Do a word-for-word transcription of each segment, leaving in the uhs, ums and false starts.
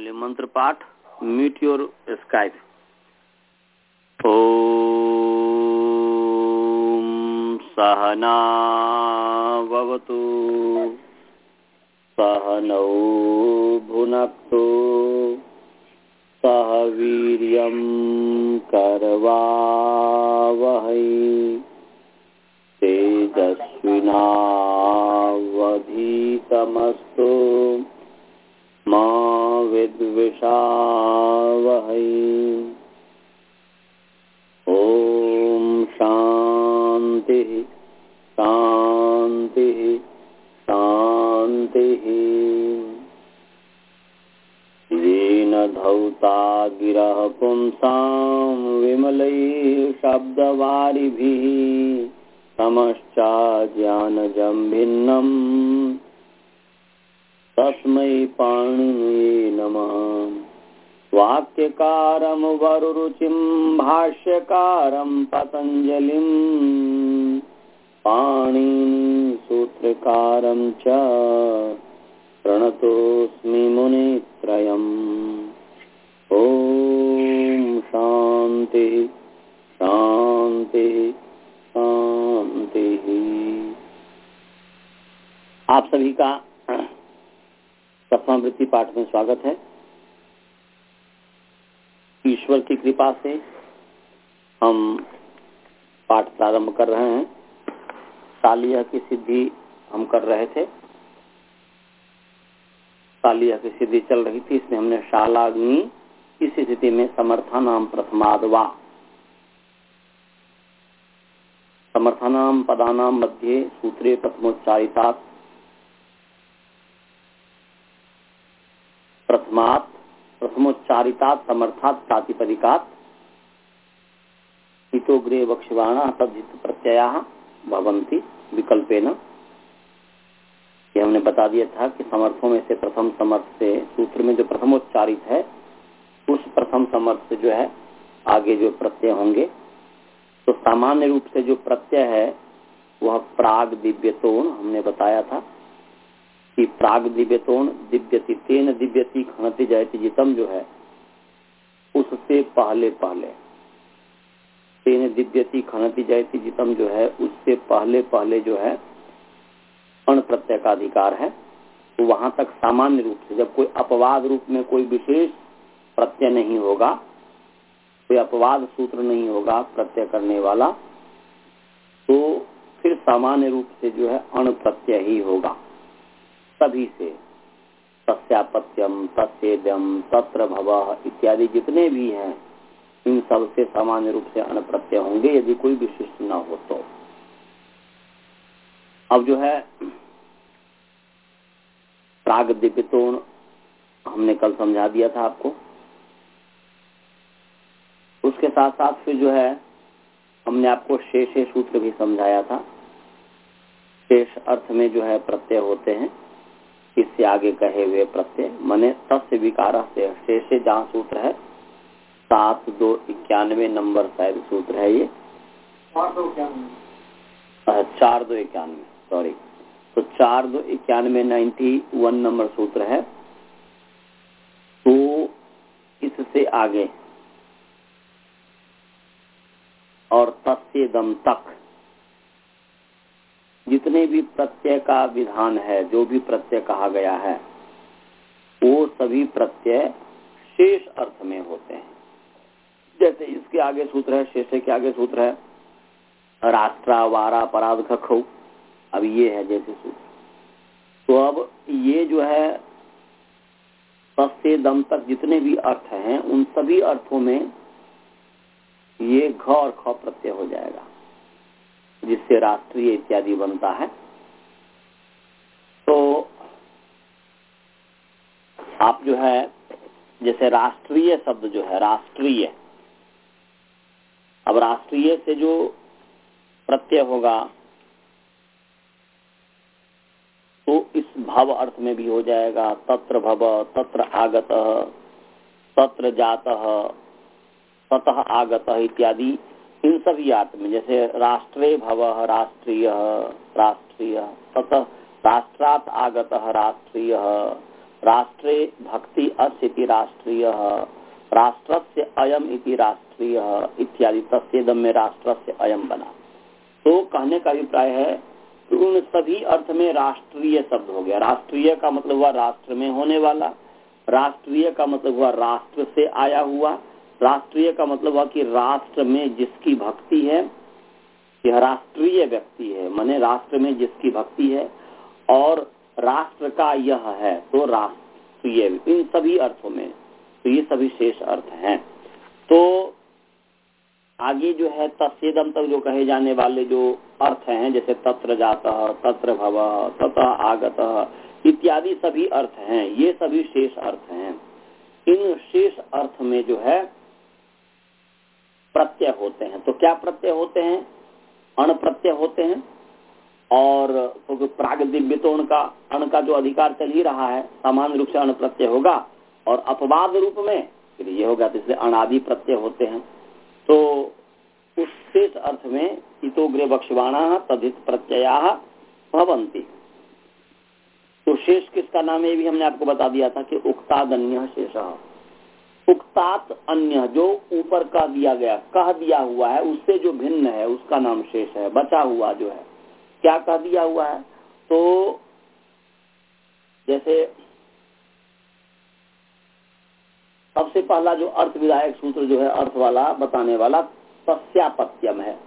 बोले मंत्र पाठ म्यूट योर स्काइप। ओम सहना भवतु सहनौ भुनक्तु सह वीर्यं करवावहै तेजस्विनावधीतमस्तु मा विद्विषावहै। ओम शांति शांति शांति। येन धौता गिरः पुंसां विमलैः शब्दवारिभिः तमश्चा ज्ञानजं भिन्नम् तस्मै पाणिनिये नमः। वाक्यकारं वरुरुचिं भाष्यकारं पतञ्जलिं पाणिनि सूत्रकारं च प्रणतोऽस्मि मुनित्रयम्। ओम शांति शांति शांति। आप सभी का सप्तमावृत्ति पाठ में स्वागत है। ईश्वर की कृपा से हम पाठ प्रारंभ कर रहे हैं। सालिया की सिद्धि हम कर रहे थे। सालिया की सिद्धि चल रही थी, इसमें हमने शालाग्नि इस स्थिति में समर्थानाम प्रथमाद्वा समर्थानाम पदानाम मध्ये सूत्रे प्रथमोच्चारितात् प्रथमात् प्रथमोच्चारितात् समर्थात् प्रातिपदिकात् हितोग्रे वक्ष्यमाणा तद्धित प्रत्ययाः भवन्ति विकल्पेन। ये हमने बता दिया था कि समर्थों में से प्रथम समर्थ से सूत्र में जो प्रथमोच्चारित है उस प्रथम समर्थ से जो है आगे जो प्रत्यय होंगे, तो सामान्य रूप से जो प्रत्यय है वह प्राग दिव्यतोण हमने बताया था कि प्राग दिव्यतोण दिव्यति तेन दिव्यति खनति जयति जितम जो है उससे पहले पहले तेन दिव्यति खनति जयति जितम जो है उससे पहले पहले जो है अण प्रत्यय का अधिकार है। तो वहां तक सामान्य रूप से जब कोई अपवाद रूप में कोई विशेष प्रत्यय नहीं होगा, कोई अपवाद सूत्र नहीं होगा प्रत्यय करने वाला, तो फिर सामान्य रूप से जो है अण प्रत्यय ही होगा सभी से। तस्यापत्यम तस्येदम तत्र भवः इत्यादि जितने भी हैं इन सब से सामान्य रूप से अण प्रत्यय होंगे यदि कोई विशिष्ट न हो तो। अब जो है प्राग दिव्यतोण हमने कल समझा दिया था आपको। उसके साथ साथ फिर जो है हमने आपको शेष सूत्र भी समझाया था। शेष अर्थ में जो है प्रत्यय होते हैं, इससे आगे कहे हुए प्रत्यय माने तस्य विकार से शेषे जहाँ सूत्र है सात दो इक्यानवे नंबर शायद सूत्र है ये चार दो इक्यानवे सॉरी तो चार दो इक्यानवे नाइन्टी वन नंबर सूत्र है। तो इससे आगे और तस्येदम तक जितने भी प्रत्यय का विधान है, जो भी प्रत्यय कहा गया है वो सभी प्रत्यय शेष अर्थ में होते हैं। जैसे इसके आगे सूत्र है, शेषे के आगे सूत्र है राष्ट्रा वारा पराध खखौ, अब ये है जैसे सूत्र। तो अब ये जो है तस्येदम तक जितने भी अर्थ हैं उन सभी अर्थों में ये घ और ख प्रत्यय हो जाएगा, जिससे राष्ट्रीय इत्यादि बनता है। तो आप जो है जैसे राष्ट्रीय शब्द जो है राष्ट्रीय, अब राष्ट्रीय से जो प्रत्यय होगा तो इस भव अर्थ में भी हो जाएगा। तत्र भव तत्र आगतः तत्र जातः ततः आगतः इत्यादि इन सभी अर्थ में। जैसे राष्ट्रे भवः राष्ट्रीय राष्ट्रीय ततः राष्ट्रात् आगतः राष्ट्रीय राष्ट्रे भक्ति अस्य इति राष्ट्रीय, राष्ट्रस्य अयम इति राष्ट्रीय इत्यादि, तस्येदम में राष्ट्रस्य अयम बना। तो कहने का अभिप्राय है कि उन सभी अर्थ में राष्ट्रीय शब्द हो गया। राष्ट्रीय का मतलब हुआ राष्ट्र में होने वाला, राष्ट्रीय का मतलब हुआ राष्ट्र से आया हुआ, राष्ट्रीय का मतलब हुआ कि राष्ट्र में जिसकी भक्ति है, यह राष्ट्रीय व्यक्ति है, माने राष्ट्र में जिसकी भक्ति है, और राष्ट्र का यह है तो राष्ट्रीय, इन सभी अर्थों में। तो ये सभी शेष अर्थ हैं। तो आगे जो है तस्येदम तक जो कहे जाने वाले जो अर्थ हैं, जैसे तत्र जातः, तत्र भवः, ततः आगतः इत्यादि सभी अर्थ हैं, ये सभी शेष अर्थ हैं। इन शेष अर्थ में जो है प्रत्यय होते हैं। तो क्या प्रत्यय होते हैं? अण प्रत्यय होते हैं। और तो प्राग दिव्य तो उनका अण का जो अधिकार चल ही रहा है, सामान्य रूप से अण प्रत्यय होगा, और अपवाद रूप में फिर ये होगा, तो इसलिए अणादि प्रत्यय होते हैं। तो उस शेष अर्थ में इतोग्रे वक्ष्यमाणा तदित प्रत्ययाः भवन्ति। तो शेष किसका नाम है ये भी हमने आपको बता दिया था कि उक्ताद अन्य शेषः। उक्तात अन्य जो ऊपर कह दिया गया, कह दिया हुआ है, उससे जो भिन्न है उसका नाम शेष है। बचा हुआ जो है, क्या कह दिया हुआ है? तो जैसे सबसे पहला जो अर्थ विधायक सूत्र जो है, अर्थ वाला बताने वाला तस्यापत्यम है।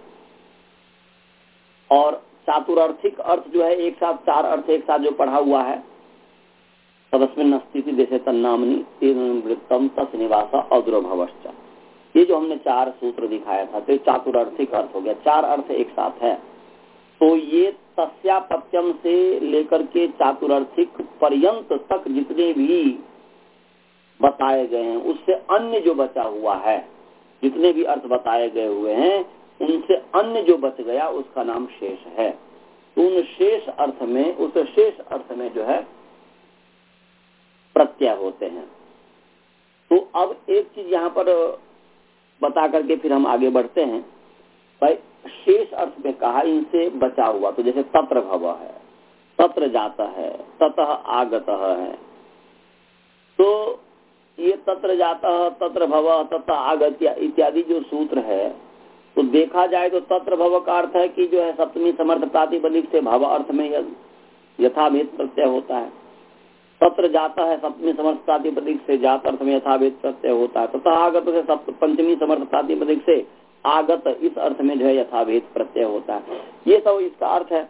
और चातुरार्थिक अर्थ जो है, एक साथ चार अर्थ एक साथ जो पढ़ा हुआ है, तदस्मिन् स्थिति देशे तन्नामनि तीर्णवृत्तम तस् निवास अद्रभवश्च, ये जो हमने चार सूत्र दिखाया था, तो चातुरार्थिक अर्थ हो गया, चार अर्थ एक साथ है। तो ये तस्यापत्यम से लेकर के चातुरार्थिक पर्यंत तक जितने भी बताए गए हैं, उससे अन्य जो बचा हुआ है, जितने भी अर्थ बताए गए हुए हैं, उनसे अन्य जो बच गया उसका नाम शेष है। तो उन शेष अर्थ में, उस शेष अर्थ में जो है प्रत्यय होते हैं। तो अब एक चीज यहाँ पर बता करके फिर हम आगे बढ़ते हैं। भाई शेष अर्थ में कहा इनसे बचा हुआ, तो जैसे तत्र भव है, तत्र जाता है, ततः आगतः है। तो ये तत्र जाता, तत्र भव, ततः आगत्य इत्यादि जो सूत्र है, तो देखा जाए तो तत्र भव का अर्थ है कि जो है सप्तमी समर्थ प्रातिपदिक से भव अर्थ में यथाभेद प्रत्यय होता है। तत्र जाता है सप्तमी समर्थ प्रातिपदिक से जात अर्थ में यथाभेद प्रत्यय होता है। तथा आगत से सप्त पंचमी समर्थ प्रातिपदिक से आगत इस अर्थ में जो है यथाभेद प्रत्यय होता है। ये सब इसका अर्थ है।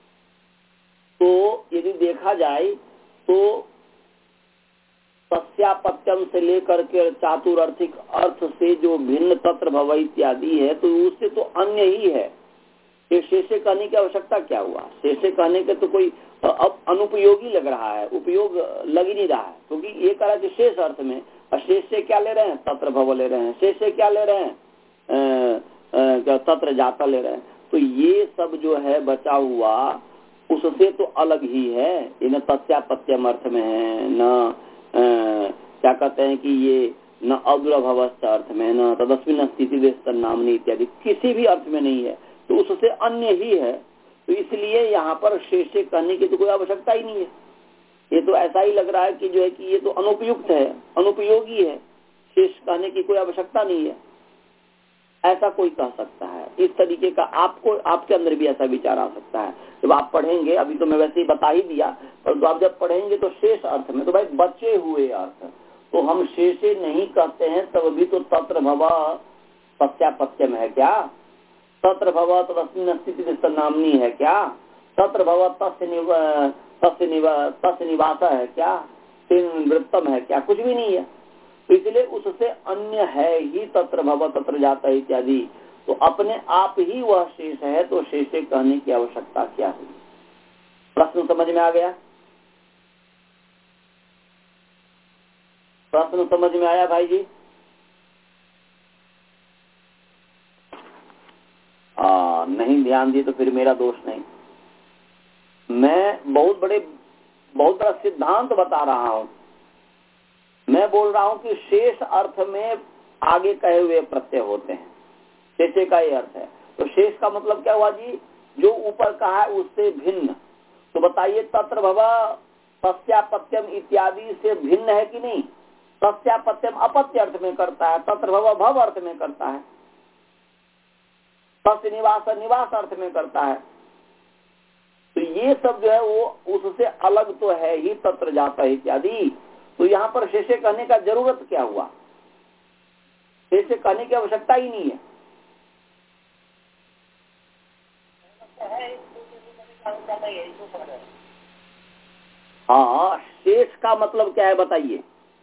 तो यदि देखा जाए तो तस्यापत्यम से लेकर के चातुरार्थिक अर्थ से जो भिन्न तत्र भव इत्यादि है, तो उससे तो अन्य ही है। ये शेषे कहने की आवश्यकता क्या हुआ? शेषे कहने के तो कोई अब अनुपयोगी लग रहा है, उपयोग लग ही नहीं रहा है, क्योंकि तो ये कह रहा है कि शेष अर्थ में, और शेष से क्या ले रहे हैं? तत्र भव ले रहे हैं। शेष से क्या ले रहे हैं? क्या तत्र जाता ले रहे हैं। तो ये सब जो है बचा हुआ उससे तो अलग ही है, ये न तस्यापत्यम अर्थ में है, न क्या कहते हैं कि ये न अद्रभवस्थ अर्थ में, न तदस्मिन् स्थिति देश तन्नामनि इत्यादि किसी भी अर्थ में नहीं है, तो उससे अन्य ही है। तो इसलिए यहाँ पर शेषे कहने की तो कोई आवश्यकता ही नहीं है। ये तो ऐसा ही लग रहा है कि जो है कि ये तो अनुपयुक्त है, अनुपयोगी है, शेष कहने की कोई आवश्यकता नहीं है, ऐसा कोई कह सकता है। इस तरीके का आपको, आपके अंदर भी ऐसा विचार आ सकता है। जब आप पढ़ेंगे, अभी तो मैं वैसे ही बता ही दिया, पर तो आप जब पढ़ेंगे तो शेष अर्थ में, तो भाई बचे हुए अर्थ तो हम शेषे नहीं कहते हैं, तब भी तो तत्र भव सत्यापत्यम है क्या? तत्र भव तदस्मिन् स्थिति तन्नामनि है क्या? तत्र भव तस्य निव तस्य निव तस्य निवास है क्या? तीन वृत्तम है क्या? कुछ भी नहीं है। तो इसलिए उससे अन्य है ही तत्र भव, तत्र जाता इत्यादि, तो अपने आप ही वह शेष है, तो शेषे कहने की आवश्यकता क्या है? प्रश्न समझ में आ गया? प्रश्न समझ में आया भाई जी? आ, नहीं ध्यान दी तो फिर मेरा दोष नहीं। मैं बहुत बड़े बहुत बड़ा सिद्धांत बता रहा हूं। मैं बोल रहा हूं कि शेष अर्थ में आगे कहे हुए प्रत्यय होते हैं, शेषे का ये अर्थ है। तो शेष का मतलब क्या हुआ जी? जो ऊपर कहा है उससे भिन्न। तो बताइए तत्र भव तस्यापत्यम इत्यादि से भिन्न है कि नहीं? तस्यापत्यम अपत्य अर्थ में करता है, तत्र भव भव अर्थ में करता है, तस्य निवास निवास अर्थ में करता है। तो ये सब जो है वो उससे अलग तो है ही, तत्र जाता है इत्यादि। तो यहाँ पर शेषे कहने का जरूरत क्या हुआ? शेषे कहने की आवश्यकता ही नहीं है। हाँ, शेष का मतलब क्या है बताइए?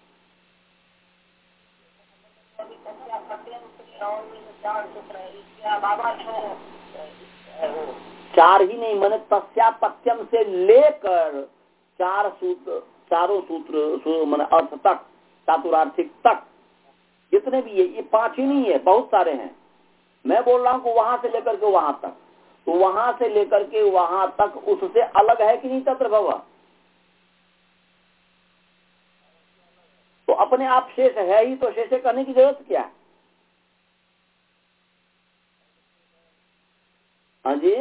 चार ही नहीं, मैंने तस्यापत्यम से लेकर चार सूत्र, चारों सूत्र मैंने अर्थ तक, चातुरार्थिक तक, जितने भी है, ये पांच ही नहीं है, बहुत सारे हैं। मैं बोल रहा हूँ कि वहां से लेकर के वहां तक, तो वहां से लेकर के वहां तक उससे अलग है कि नहीं तत्र भव? तो अपने आप शेष है ही, तो शेषे करने की जरूरत क्या है? हाँ जी,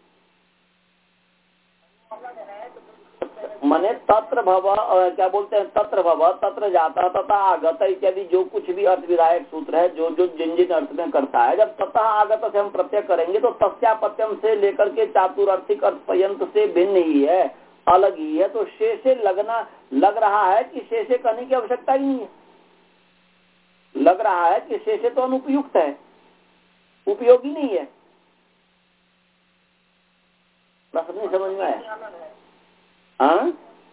मने तत्र भव, क्या बोलते हैं, तत्र भव, तत्र जाता, तथा आगत इत्यादि जो कुछ भी अर्थ विधायक सूत्र है, जो जो जिन जिन अर्थ में करता है, जब तथा आगत से हम प्रत्यय करेंगे तो तस्यापत्यम से लेकर के चातुरार्थिक अर्थ पर्यंत से भिन्न ही है, अलग ही है। तो शेषे लगना लग रहा है कि शेषे करने की आवश्यकता ही नहीं है। लग रहा है कि शेषे तो अनुपयुक्त है, उपयोगी नहीं है। प्रश्न नहीं समझ में आया? हाँ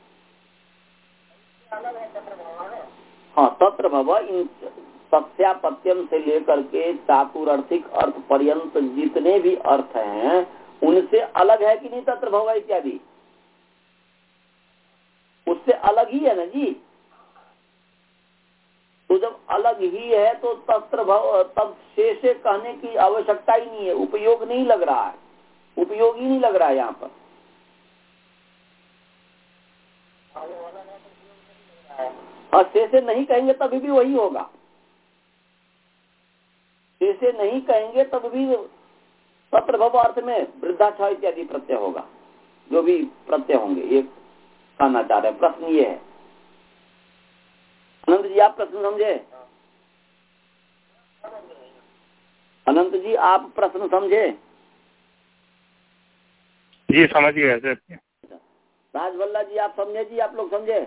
हाँ, तत्र भव इन तस्यापत्यम से लेकर के चातुरार्थिक अर्थ पर्यंत जितने भी अर्थ हैं उनसे अलग है कि नहीं तत्र भव इत्यादि? उससे अलग ही है ना जी। तो जब अलग ही है तो तत्र भव, तब शेषे कहने की आवश्यकता ही नहीं है, उपयोग नहीं लग रहा है, उपयोगी नहीं लग रहा है यहाँ पर। और शेषे नहीं कहेंगे तभी भी वही होगा, शेषे नहीं कहेंगे तब भी तत्र भव अर्थ में वृद्धाक्ष इत्यादि प्रत्यय होगा, जो भी प्रत्यय होंगे। ये कहना चाह रहे, प्रश्न ये है। अनंत जी आप प्रश्न समझे? अनंत जी आप प्रश्न समझे? जी समझ गए सर। राजवल्ला जी आप समझे? जी आप लोग समझे?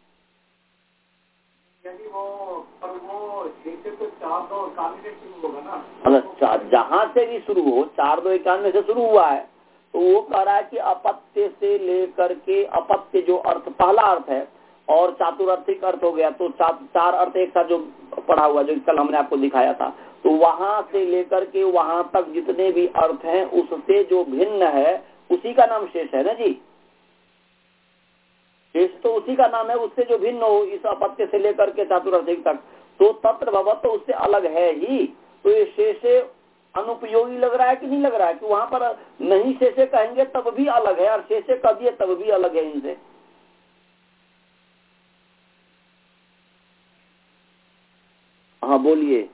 यदि वो पर वो शेषे तो चार दो इक्यानवे से शुरू होगा ना? मतलब जहाँ से भी शुरू हो, चार दो इक्यानवे से शुरू हुआ है, तो वो कह रहा है कि अपत्य से लेकर के, अपत्य जो अर्थ पहला अर्थ है और चातुरार्थिक अर्थ हो गया, तो चा, चार अर्थ एक साथ जो पढ़ा हुआ, जो कल हमने आपको दिखाया था, तो वहां से लेकर के वहां तक जितने भी अर्थ हैं उससे जो भिन्न है उसी का नाम शेष है ना जी। शेष तो उसी का नाम है, उससे जो भिन्न हो, इस अपत्य से लेकर के चातुरार्थिक तक, तो तत्र भव तो उससे अलग है ही। तो ये शेषे अनुपयोगी लग रहा है कि नहीं लग रहा है? कि वहां पर नहीं शेषे कहेंगे तब भी अलग है, और शेषे कह दिए तब भी अलग है इनसे। हाँ बोलिए,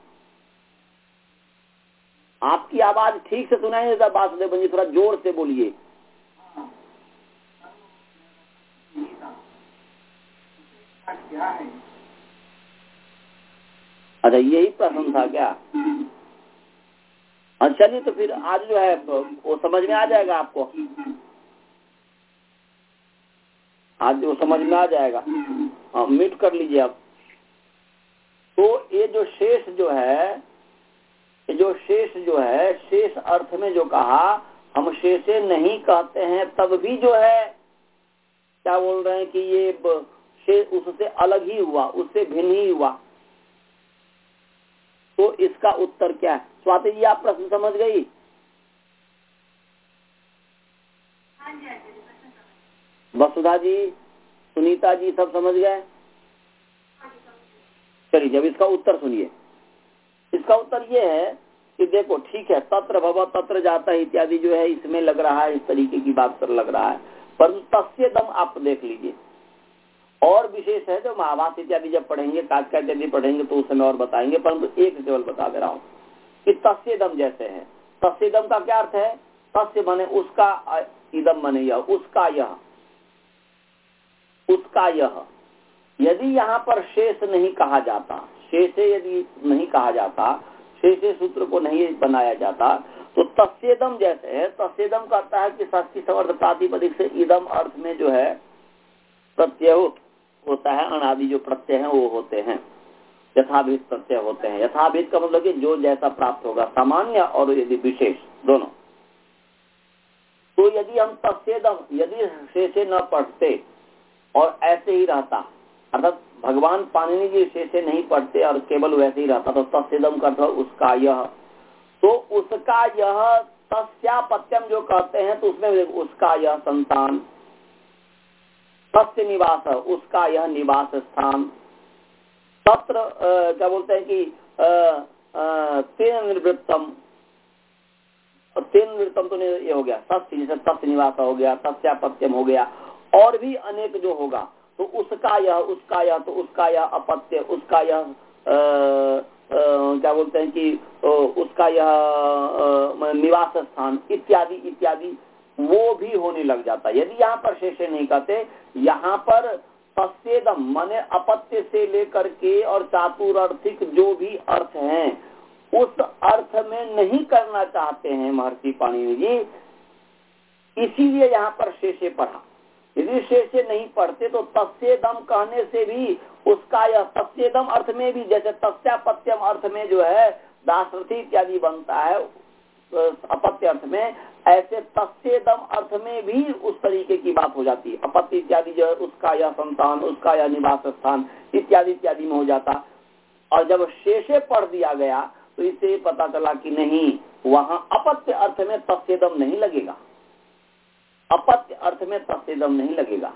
आपकी आवाज ठीक से सुनाई नहीं देता वासुदेव जी, थोड़ा जोर से बोलिए। क्या है? अच्छा यही प्रश्न था क्या? अच्छा नहीं तो फिर आज जो है वो समझ में आ जाएगा आपको, आज वो समझ में आ जाएगा। हाँ म्यूट कर लीजिए आप। तो ये जो शेष जो है, ये जो शेष जो है, शेष अर्थ में जो कहा, हम शेषे नहीं कहते हैं तब भी जो है क्या बोल रहे हैं कि ये शेष उससे अलग ही हुआ, उससे भिन्न ही हुआ। तो इसका उत्तर क्या है? स्वाति जी आप प्रश्न समझ गई? वसुधा जी, सुनीता जी सब समझ गए? चलिए जब इसका उत्तर सुनिए। इसका उत्तर ये है कि देखो ठीक है, तत्र भव तत्र जाता है इत्यादि जो है इसमें लग रहा है, इस तरीके की बात पर लग रहा है, परंतु तस्य दम आप देख लीजिए। और विशेष है जो महाभाष्य इत्यादि जब पढ़ेंगे, काचका इत्यादि पढ़ेंगे तो उस समय और बताएंगे, परंतु एक केवल बता दे रहा हूँ कि तस्य दम जैसे है। तस्य दम का क्या अर्थ है? तस्य माने उसका, इदम माने यह, उसका यह। उसका यह, यदि यहाँ पर शेष नहीं कहा जाता, शेषे यदि नहीं कहा जाता, शेषे सूत्र को नहीं बनाया जाता, तो तस्येदम जैसे है, तस्येदम कहता है कि षष्ठी समर्थ प्रातिपदिक से इदम अर्थ में जो है प्रत्यय होता है, अनादि जो प्रत्यय है वो होते हैं, यथाभित प्रत्यय होते हैं। यथाभित का मतलब कि जो जैसा प्राप्त होगा, सामान्य और यदि विशेष दोनों। तो यदि हम तस्येदम, यदि शेषे न पढ़ते और ऐसे ही रहता, अर्थात भगवान पाणिनि जी शेषे नहीं पढ़ते और केवल वैसे ही रहता, तो तस्येदम करता उसका यह, तो उसका यह तस्यापत्यम जो कहते हैं, तो उसमें उसका यह संतान, तस्य निवास, उसका यह निवास स्थान, तत्र क्या बोलते हैं कि तेन निवृत्तम, तेन निवृत्तम तो ये हो गया तस्य, जैसे तस्य निवास हो गया, तस्यापत्यम हो गया, और भी अनेक जो होगा, तो उसका यह, उसका यह, तो उसका यह अपत्य, उसका यह आ, आ, क्या बोलते हैं कि उसका यह निवास स्थान इत्यादि इत्यादि वो भी होने लग जाता। यदि यहाँ पर शेषे नहीं कहते, यहाँ पर तस्येदम माने अपत्य से लेकर के और चातुरार्थिक जो भी अर्थ हैं, उस अर्थ में नहीं करना चाहते हैं महर्षि पाणिनि जी, इसीलिए यहाँ पर शेषे पढ़ा। यदि शेषे नहीं पढ़ते तो तस्येदम कहने से भी उसका यह, तस्येदम अर्थ में भी जैसे तस्यापत्यम अर्थ में जो है दासरथी इत्यादि बनता है अपत्य अर्थ में, ऐसे तस्येदम अर्थ में भी उस तरीके की बात हो जाती है। अपत्य इत्यादि जो है उसका यह संतान, उसका यह निवास स्थान इत्यादि इत्यादि में हो जाता। और जब शेषे पढ़ दिया गया तो इससे पता चला कि नहीं, वहां अपत्य अर्थ में तस्येदम नहीं लगेगा, अपत्य अर्थ में तस्येदम नहीं लगेगा,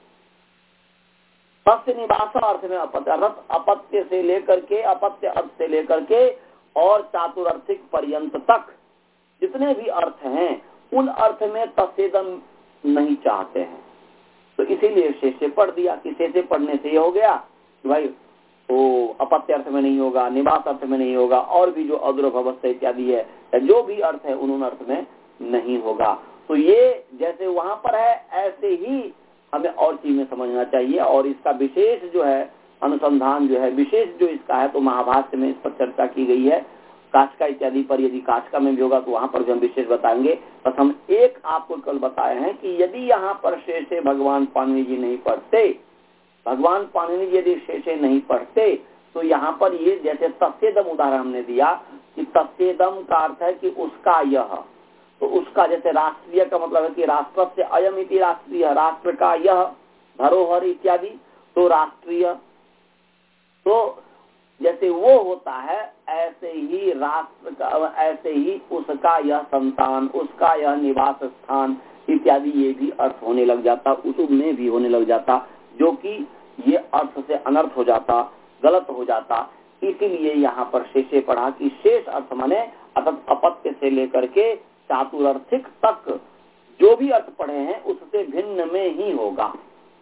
तस्य निवास अर्थ में अपत्य, अर्थात अपत्य से लेकर के, अपत्य अर्थ से लेकर के और चातुरार्थिक पर्यंत तक जितने भी अर्थ हैं उन अर्थ में तस्येदम नहीं चाहते हैं। तो इसीलिए शेषे पढ़ दिया कि शेषे पढ़ने से ये हो गया कि भाई वो अपत्य अर्थ में नहीं होगा, निवास अर्थ में नहीं होगा, और भी जो अद्रभवस्था इत्यादि है जो भी अर्थ है उन अर्थ में नहीं होगा। तो ये जैसे वहां पर है ऐसे ही हमें और चीज में समझना चाहिए। और इसका विशेष जो है अनुसंधान जो है, विशेष जो इसका है, तो महाभाष्य में इस पर चर्चा की गई है, काचका इत्यादि पर। यदि काचका में भी होगा तो वहां पर भी हम विशेष बताएंगे। बस हम एक आपको कल बताए हैं कि यदि यहाँ पर शेषे भगवान पाणिनि जी नहीं पढ़ते, भगवान पाणिनि जी यदि शेषे नहीं पढ़ते, तो यहाँ पर ये जैसे तस्येदम उदाहरण हमने दिया कि तस्येदम का अर्थ है कि उसका यह, तो उसका जैसे राष्ट्रीय का मतलब है कि राष्ट्र से अयम इति राष्ट्रीय, राष्ट्र का यह धरोहर इत्यादि, तो राष्ट्रीय, तो जैसे वो होता है ऐसे ही राष्ट्र का, ऐसे ही उसका यह संतान, उसका यह निवास स्थान इत्यादि ये भी अर्थ होने लग जाता, उसमें भी होने लग जाता, जो कि ये अर्थ से अनर्थ हो जाता, गलत हो जाता। इसीलिए यहाँ पर शेषे पढ़ा कि शेष अर्थ माने अर्थात अपत्य से लेकर के चातुरार्थिक तक जो भी अर्थ पढ़े हैं उससे भिन्न में ही होगा।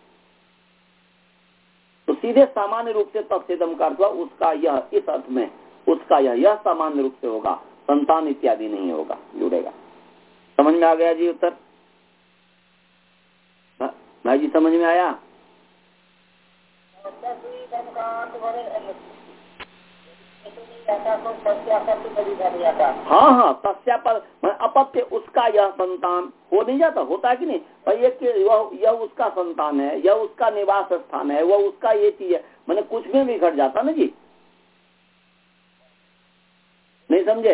तो सीधे सामान्य रूप से तस्येदम का अर्थ उसका यह, इस अर्थ में उसका यह यह सामान्य रूप से होगा, संतान इत्यादि नहीं होगा, जुड़ेगा। समझ में आ गया जी उत्तर? भाई जी समझ में आया? हाँ हाँ, तस्यापद अपत्य उसका यह संतान हो नहीं जाता, होता है कि नहीं भाई, ये यह उसका संतान है, यह उसका निवास स्थान है, वह उसका ये चीज है, मैंने कुछ में भी घट जाता ना जी, नहीं समझे?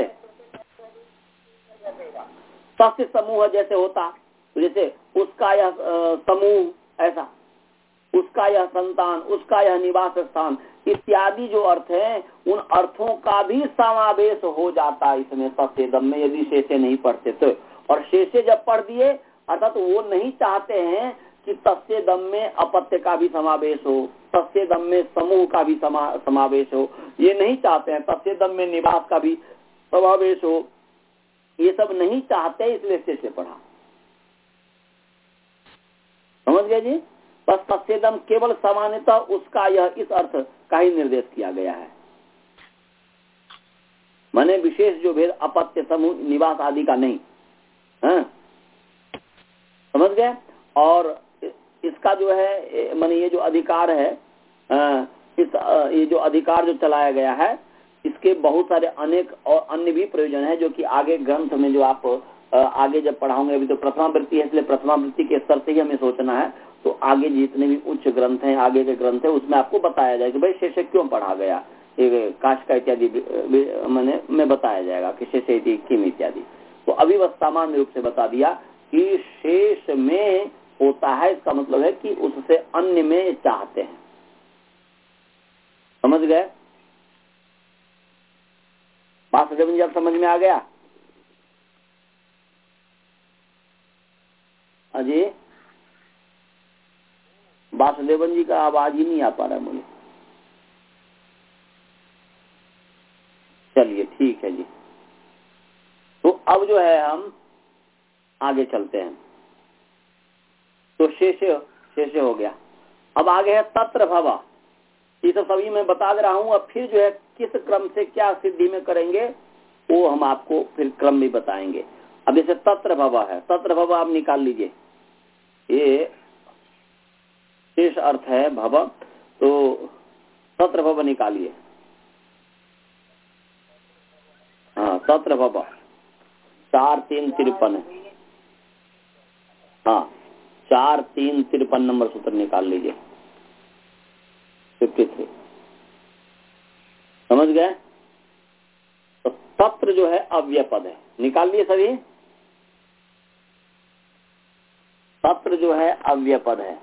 तस्य समूह जैसे होता, तो जैसे उसका यह समूह ऐसा, उसका यह संतान, उसका यह निवास स्थान इत्यादि जो अर्थ हैं उन अर्थों का भी समावेश हो जाता है इसमें तस्येदम में, यदि शेषे नहीं पढ़ते तो। और शेषे जब पढ़ दिए अर्थात तो वो नहीं चाहते हैं कि तस्येदम में अपत्य का भी समावेश हो, तस्येदम में समूह का भी समा, समावेश हो, ये नहीं चाहते हैं, तस्येदम में निवास का भी समावेश हो, ये सब नहीं चाहते, इसलिए शेषे पढ़ा। समझ गए जी? बस तस्येदम केवल सामान्यतः उसका यह इस अर्थ का ही निर्देश किया गया है, माने विशेष जो भेद अपत्य समूह निवास आदि का नहीं। हाँ? समझ गए? और इसका जो है माने ये जो अधिकार है, इस ये जो अधिकार जो चलाया गया है, इसके बहुत सारे अनेक और अन्य भी प्रयोजन है, जो कि आगे ग्रंथ में जो आप आगे जब पढ़ाओगे, अभी तो प्रथमा वृत्ति है इसलिए प्रथमा वृत्ति के स्तर से ही हमें सोचना है, तो आगे जितने भी उच्च ग्रंथ हैं, आगे के ग्रंथ है, उसमें आपको बताया जाएगा कि भाई शेषे क्यों पढ़ा गया, काश का इत्यादि मैंने में बताया जाएगा कि शेषे किम इत्यादि। तो अभी बस सामान्य रूप से बता दिया कि शेष में होता है, इसका मतलब है कि उससे अन्य में चाहते हैं। समझ गए बात? जब समझ में आ गया अजय? वासुदेवन जी का आवाज ही नहीं आ पा रहा मुझे। चलिए ठीक है जी। तो अब जो है हम आगे चलते हैं। तो शेष शेष हो गया। अब आगे है तत्र भव। ये सब सभी मैं बता दे रहा हूं। अब फिर जो है किस क्रम से क्या सिद्धि में करेंगे वो हम आपको फिर क्रम भी बताएंगे। अब जैसे तत्र भव है, तत्र भव आप निकाल लीजिए। ये शेष अर्थ है भव, तो तत्र भव निकालिए। हाँ तत्र भव चार तीन तिरपन है। हाँ चार तीन तिरपन नंबर सूत्र निकाल लीजिए। फिफ्टी थ्री समझ गए? तो तत्र जो है अव्यय पद है, निकाल लिए सभी। तत्र जो है अव्यय पद है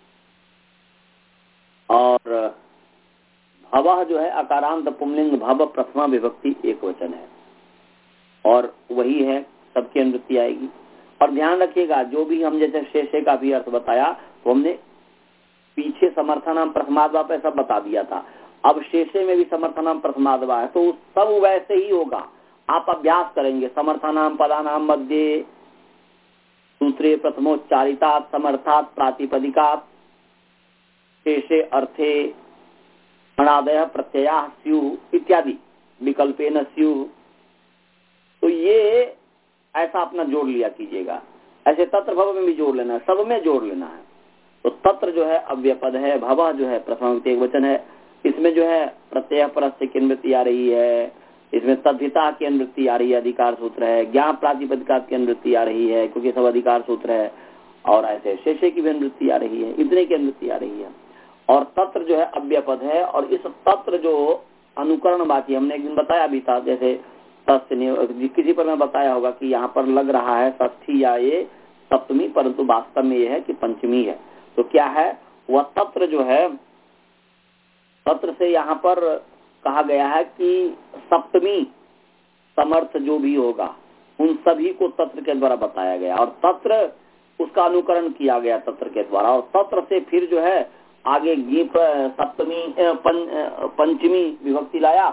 और भवः जो है अकारांत पुंलिंग भव प्रथमा विभक्ति एक वचन है और वही है, सबकी अनुवृत्ति आएगी। और ध्यान रखिएगा जो भी हम जैसे शेषे का भी अर्थ बताया तो हमने पीछे समर्थनाम प्रथमाद्वा पे सब बता दिया था। अब शेषे में भी समर्थनाम प्रथमाद्वा है तो सब वैसे ही होगा। आप अभ्यास करेंगे समर्थनाम पदानाम मध्य सूत्रे प्रथमोच्चारिता समर्थात प्रातिपदिकात शेषे अर्थे अनादय प्रत्यया स्युः इत्यादि विकल्पेन स्युः। तो ये ऐसा अपना जोड़ लिया कीजिएगा। ऐसे तत्र भव में भी जोड़ लेना है, सब में जोड़ लेना है। तो तत्र जो है अव्यय पद है, भव जो है प्रथम एक वचन है। इसमें जो है प्रत्यय परस्य की अनुवृत्ति आ रही है, इसमें तद्धिता की अनुवृत्ति आ रही है, अधिकार सूत्र है। ज्ञान प्रातिपदिका की अनुवृत्ति आ रही है क्योंकि सब अधिकार सूत्र है। और ऐसे शेषे की भी अनुवृत्ति आ रही है, इतने की अनुवृत्ति आ रही है। और तत्र जो है अव्यय पद है और इस तत्र जो अनुकरण बाकी हमने एक दिन बताया भी था, जैसे किसी पर मैं बताया होगा कि यहाँ पर लग रहा है षष्ठी या ये सप्तमी, परंतु वास्तव में ये है कि पंचमी है। तो क्या है वह तत्र जो है, तत्र से यहाँ पर कहा गया है कि सप्तमी समर्थ जो भी होगा उन सभी को तत्र के द्वारा बताया गया और तत्र उसका अनुकरण किया गया तत्र के द्वारा। और तत्र से फिर जो है आगे गीप सप्तमी पं, पंचमी विभक्ति लाया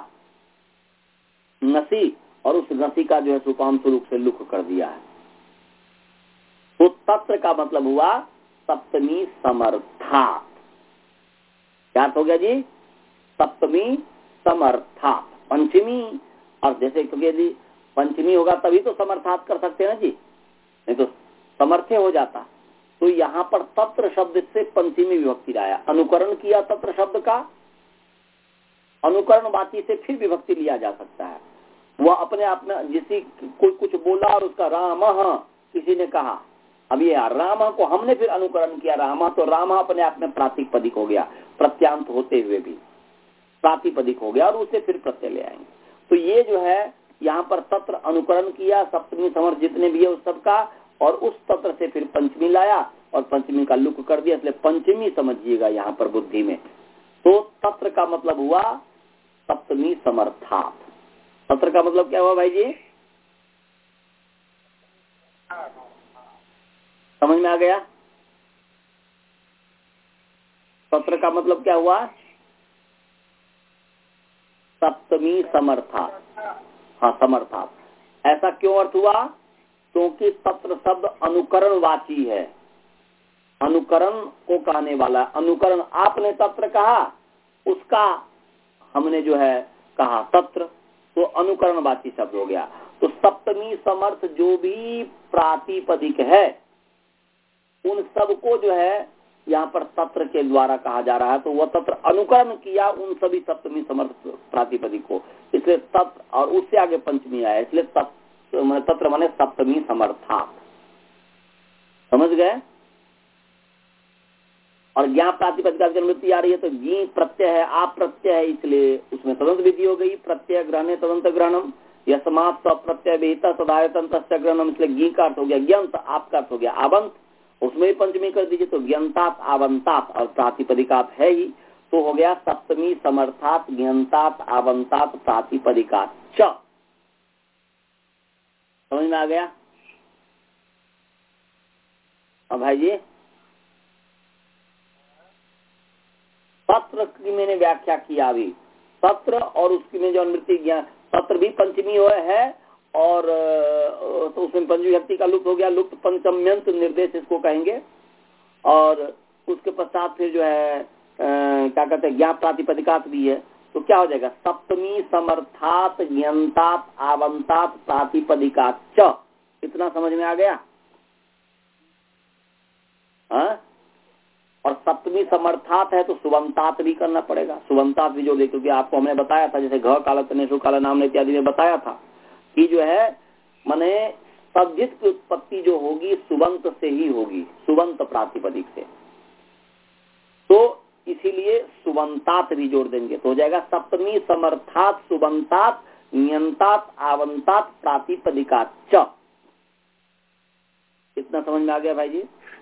नसी और उस नसी का जो है सुपाम स्वरूप से लुक कर दिया है। तो तत्र का मतलब हुआ सप्तमी समर्थात। क्या हो गया जी? सप्तमी समर्थात पंचमी। और जैसे क्योंकि यदि पंचमी होगा तभी तो समर्थात कर सकते हैं ना जी, नहीं तो समर्थ्य हो जाता। तो यहाँ पर तत्र शब्द से पंचमी विभक्ति लाया, अनुकरण किया तत्र शब्द का। अनुकरण बाकी से फिर विभक्ति लिया जा सकता है। वह अपने आप में जिसी कोई कुछ बोला और उसका राम किसी ने कहा, अब ये राम को हमने फिर अनुकरण किया राम, तो राम अपने आप में प्रातिपदिक हो गया, प्रत्यांत होते हुए भी प्रातिपदिक हो गया और उसे फिर प्रत्यय ले आएंगे। तो ये जो है यहाँ पर तत्र अनुकरण किया सप्तमी समर्थ जितने भी है उस सबका, और उस तत्र से फिर पंचमी लाया और पंचमी का लुक कर दिया, इसलिए पंचमी समझिएगा यहाँ पर बुद्धि में। तो तत्र का मतलब हुआ सप्तमी समर्थात। तत्र का मतलब क्या हुआ भाई जी? समझ में आ गया? तत्र का मतलब क्या हुआ? सप्तमी समर्थात। हाँ समर्थात। ऐसा क्यों अर्थ हुआ? क्योंकि तत्र शब्द अनुकरण वाची है, अनुकरण को कहने वाला। अनुकरण आपने तत्र कहा, उसका हमने जो है कहा तत्र, तो अनुकरण वाची शब्द हो गया। तो सप्तमी समर्थ जो भी प्रातिपदिक है उन सबको जो है यहाँ पर तत्र के द्वारा कहा जा रहा है, तो वह तत्र अनुकरण किया उन सभी सप्तमी समर्थ प्रातिपदिक को, इसलिए तत्र, और उससे आगे पंचमी आया, इसलिए तत्र तत्र माने सप्तमी समर्थात। समझ गए? और ज्ञा प्रातिपदिका की अनुवृत्ति आ रही है तो जी प्रत्यय है, आप प्रत्यय है, इसलिए उसमें तदंत विधि हो गई। प्रत्यय ग्रहणे तदंत ग्रहणम, यस्मात् प्रत्यय विहिता तदायतन तस्य ग्रहणम, इसलिए गी का अर्थ हो गया ज्ञंत, आप का अर्थ हो गया आवंत, उसमें भी पंचमी कर दीजिए तो ज्ञंतात आवंतात, और प्रातिपदिकात है ही, तो हो गया सप्तमी समर्थात ज्ञंतात आवंतात प्रातिपदिकात च। समझ में आ गया? अब भाई जी सत्र की मैंने व्याख्या किया अभी, सत्र और उसकी में जो अनुवृत्ति ज्ञान, सत्र भी पंचमी हो है, और तो उसमें पंचमी व्यक्ति का लुप्त हो गया, लुप्त पंचम्यंत निर्देश इसको कहेंगे। और उसके पश्चात फिर जो है आ, क्या कहते हैं ज्ञान प्रातिपदिकात भी है, तो क्या हो जाएगा सप्तमी समर्थात ज्ञंतात आवंतात प्रातिपदिकात च। इतना समझ में आ गया? हाँ? और सप्तमी समर्थात है तो सुबंतात भी करना पड़ेगा, सुबंतात भी जो देखो कि आपको हमने बताया था, जैसे घ काल तने काल नाम इत्यादि में बताया था कि जो है माने तद्धित की उत्पत्ति जो होगी सुबंत से ही होगी, सुबंत प्रातिपदिक से, तो इसीलिए सुबंतात भी जोड़ देंगे तो हो जाएगा सप्तमी समर्थात सुबंतात नियंतात आवंतात प्रातिपदिकात च। इतना समझ में आ गया भाई जी?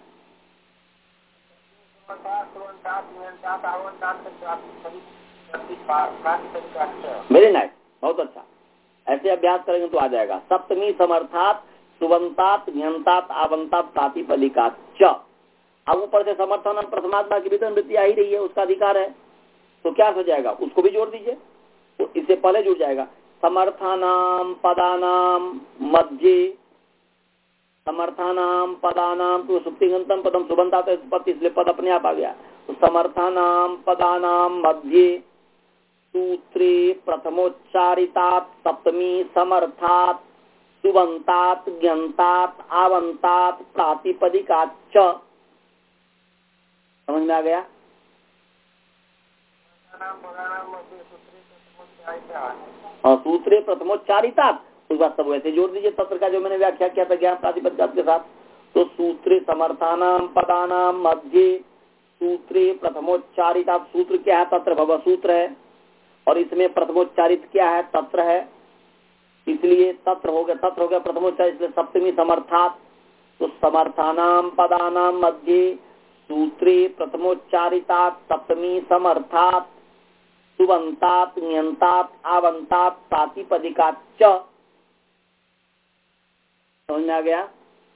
वेरी नाइस, बहुत अच्छा। ऐसे अभ्यास करेंगे तो आ जाएगा सप्तमी समर्थात सुबंतात ज्ञंतात आवंतात प्रातिपदिकात च। अब ऊपर से समर्थन प्रथमात्मा की भी तो वृत्ति आ ही रही है, उसका अधिकार है, तो क्या हो जाएगा उसको भी जोड़ दीजिए, तो इससे पहले जुड़ जाएगा समर्थानाम पदानाम मध्य, समर्थानाम पदानाम, तो सुप्तिगंतम पदम सुबंतात उत्पत्ति, इसलिए पद अपने आप आ गया, तो समर्थानाम पदानाम मध्य सूत्रे प्रथमोच्चारितात सप्तमी समर्थात सुबंतात ज्ञंतात आवंतात प्रातिपदिकात च। समझ में आ गया? और सूत्रे प्रथमोच्चारितात, उस बात सब वैसे जोड़ दीजिए तत्र का जो मैंने व्याख्या किया था ज्ञान प्रातिपदिकात के साथ, तो सूत्रे समर्थानाम पदानाम मध्य सूत्रे प्रथमोच्चारितात, सूत्र क्या है? तत्र भव सूत्र है, और इसमें प्रथमोच्चारित क्या है? तत्र है, इसलिए तत्र हो गया, तत्र हो गया प्रथमोच्चारित, इसलिए सप्तमी समर्थात, तो समर्थानाम पदानाम मध्य सूत्रे प्रथमोच्चारितात सप्तमी समर्थात सुबंतात नियंतात आवंतात प्रातिपदिकात च। समझ में आ गया?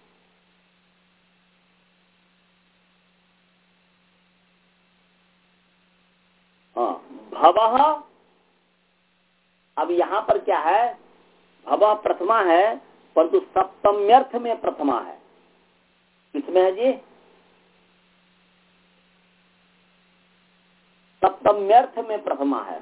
हाँ, भवः, अब यहाँ पर क्या है, भवः प्रथमा है परंतु सप्तम्यर्थ में प्रथमा है, किसमें है जी? सप्तम्यर्थ में प्रथमा है,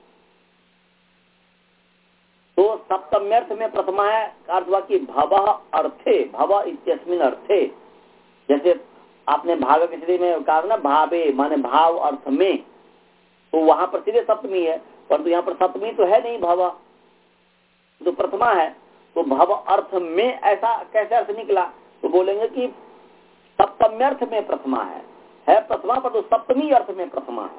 तो सप्तम्यर्थ में प्रथमा है अर्थ हुआ कि भवः अर्थे, भव इत्यस्मिन् अर्थे, जैसे आपने भाव की स्थिति में कहा ना भावे माने भाव अर्थ में, तो वहां पर सीधे सप्तमी है, परंतु यहाँ पर सप्तमी तो है नहीं, भव तो प्रथमा है, तो भव अर्थ में ऐसा कैसे अर्थ निकला? तो बोलेंगे कि सप्तम्यर्थ में प्रथमा है, है प्रथमा पर तो सप्तमी अर्थ में प्रथमा है,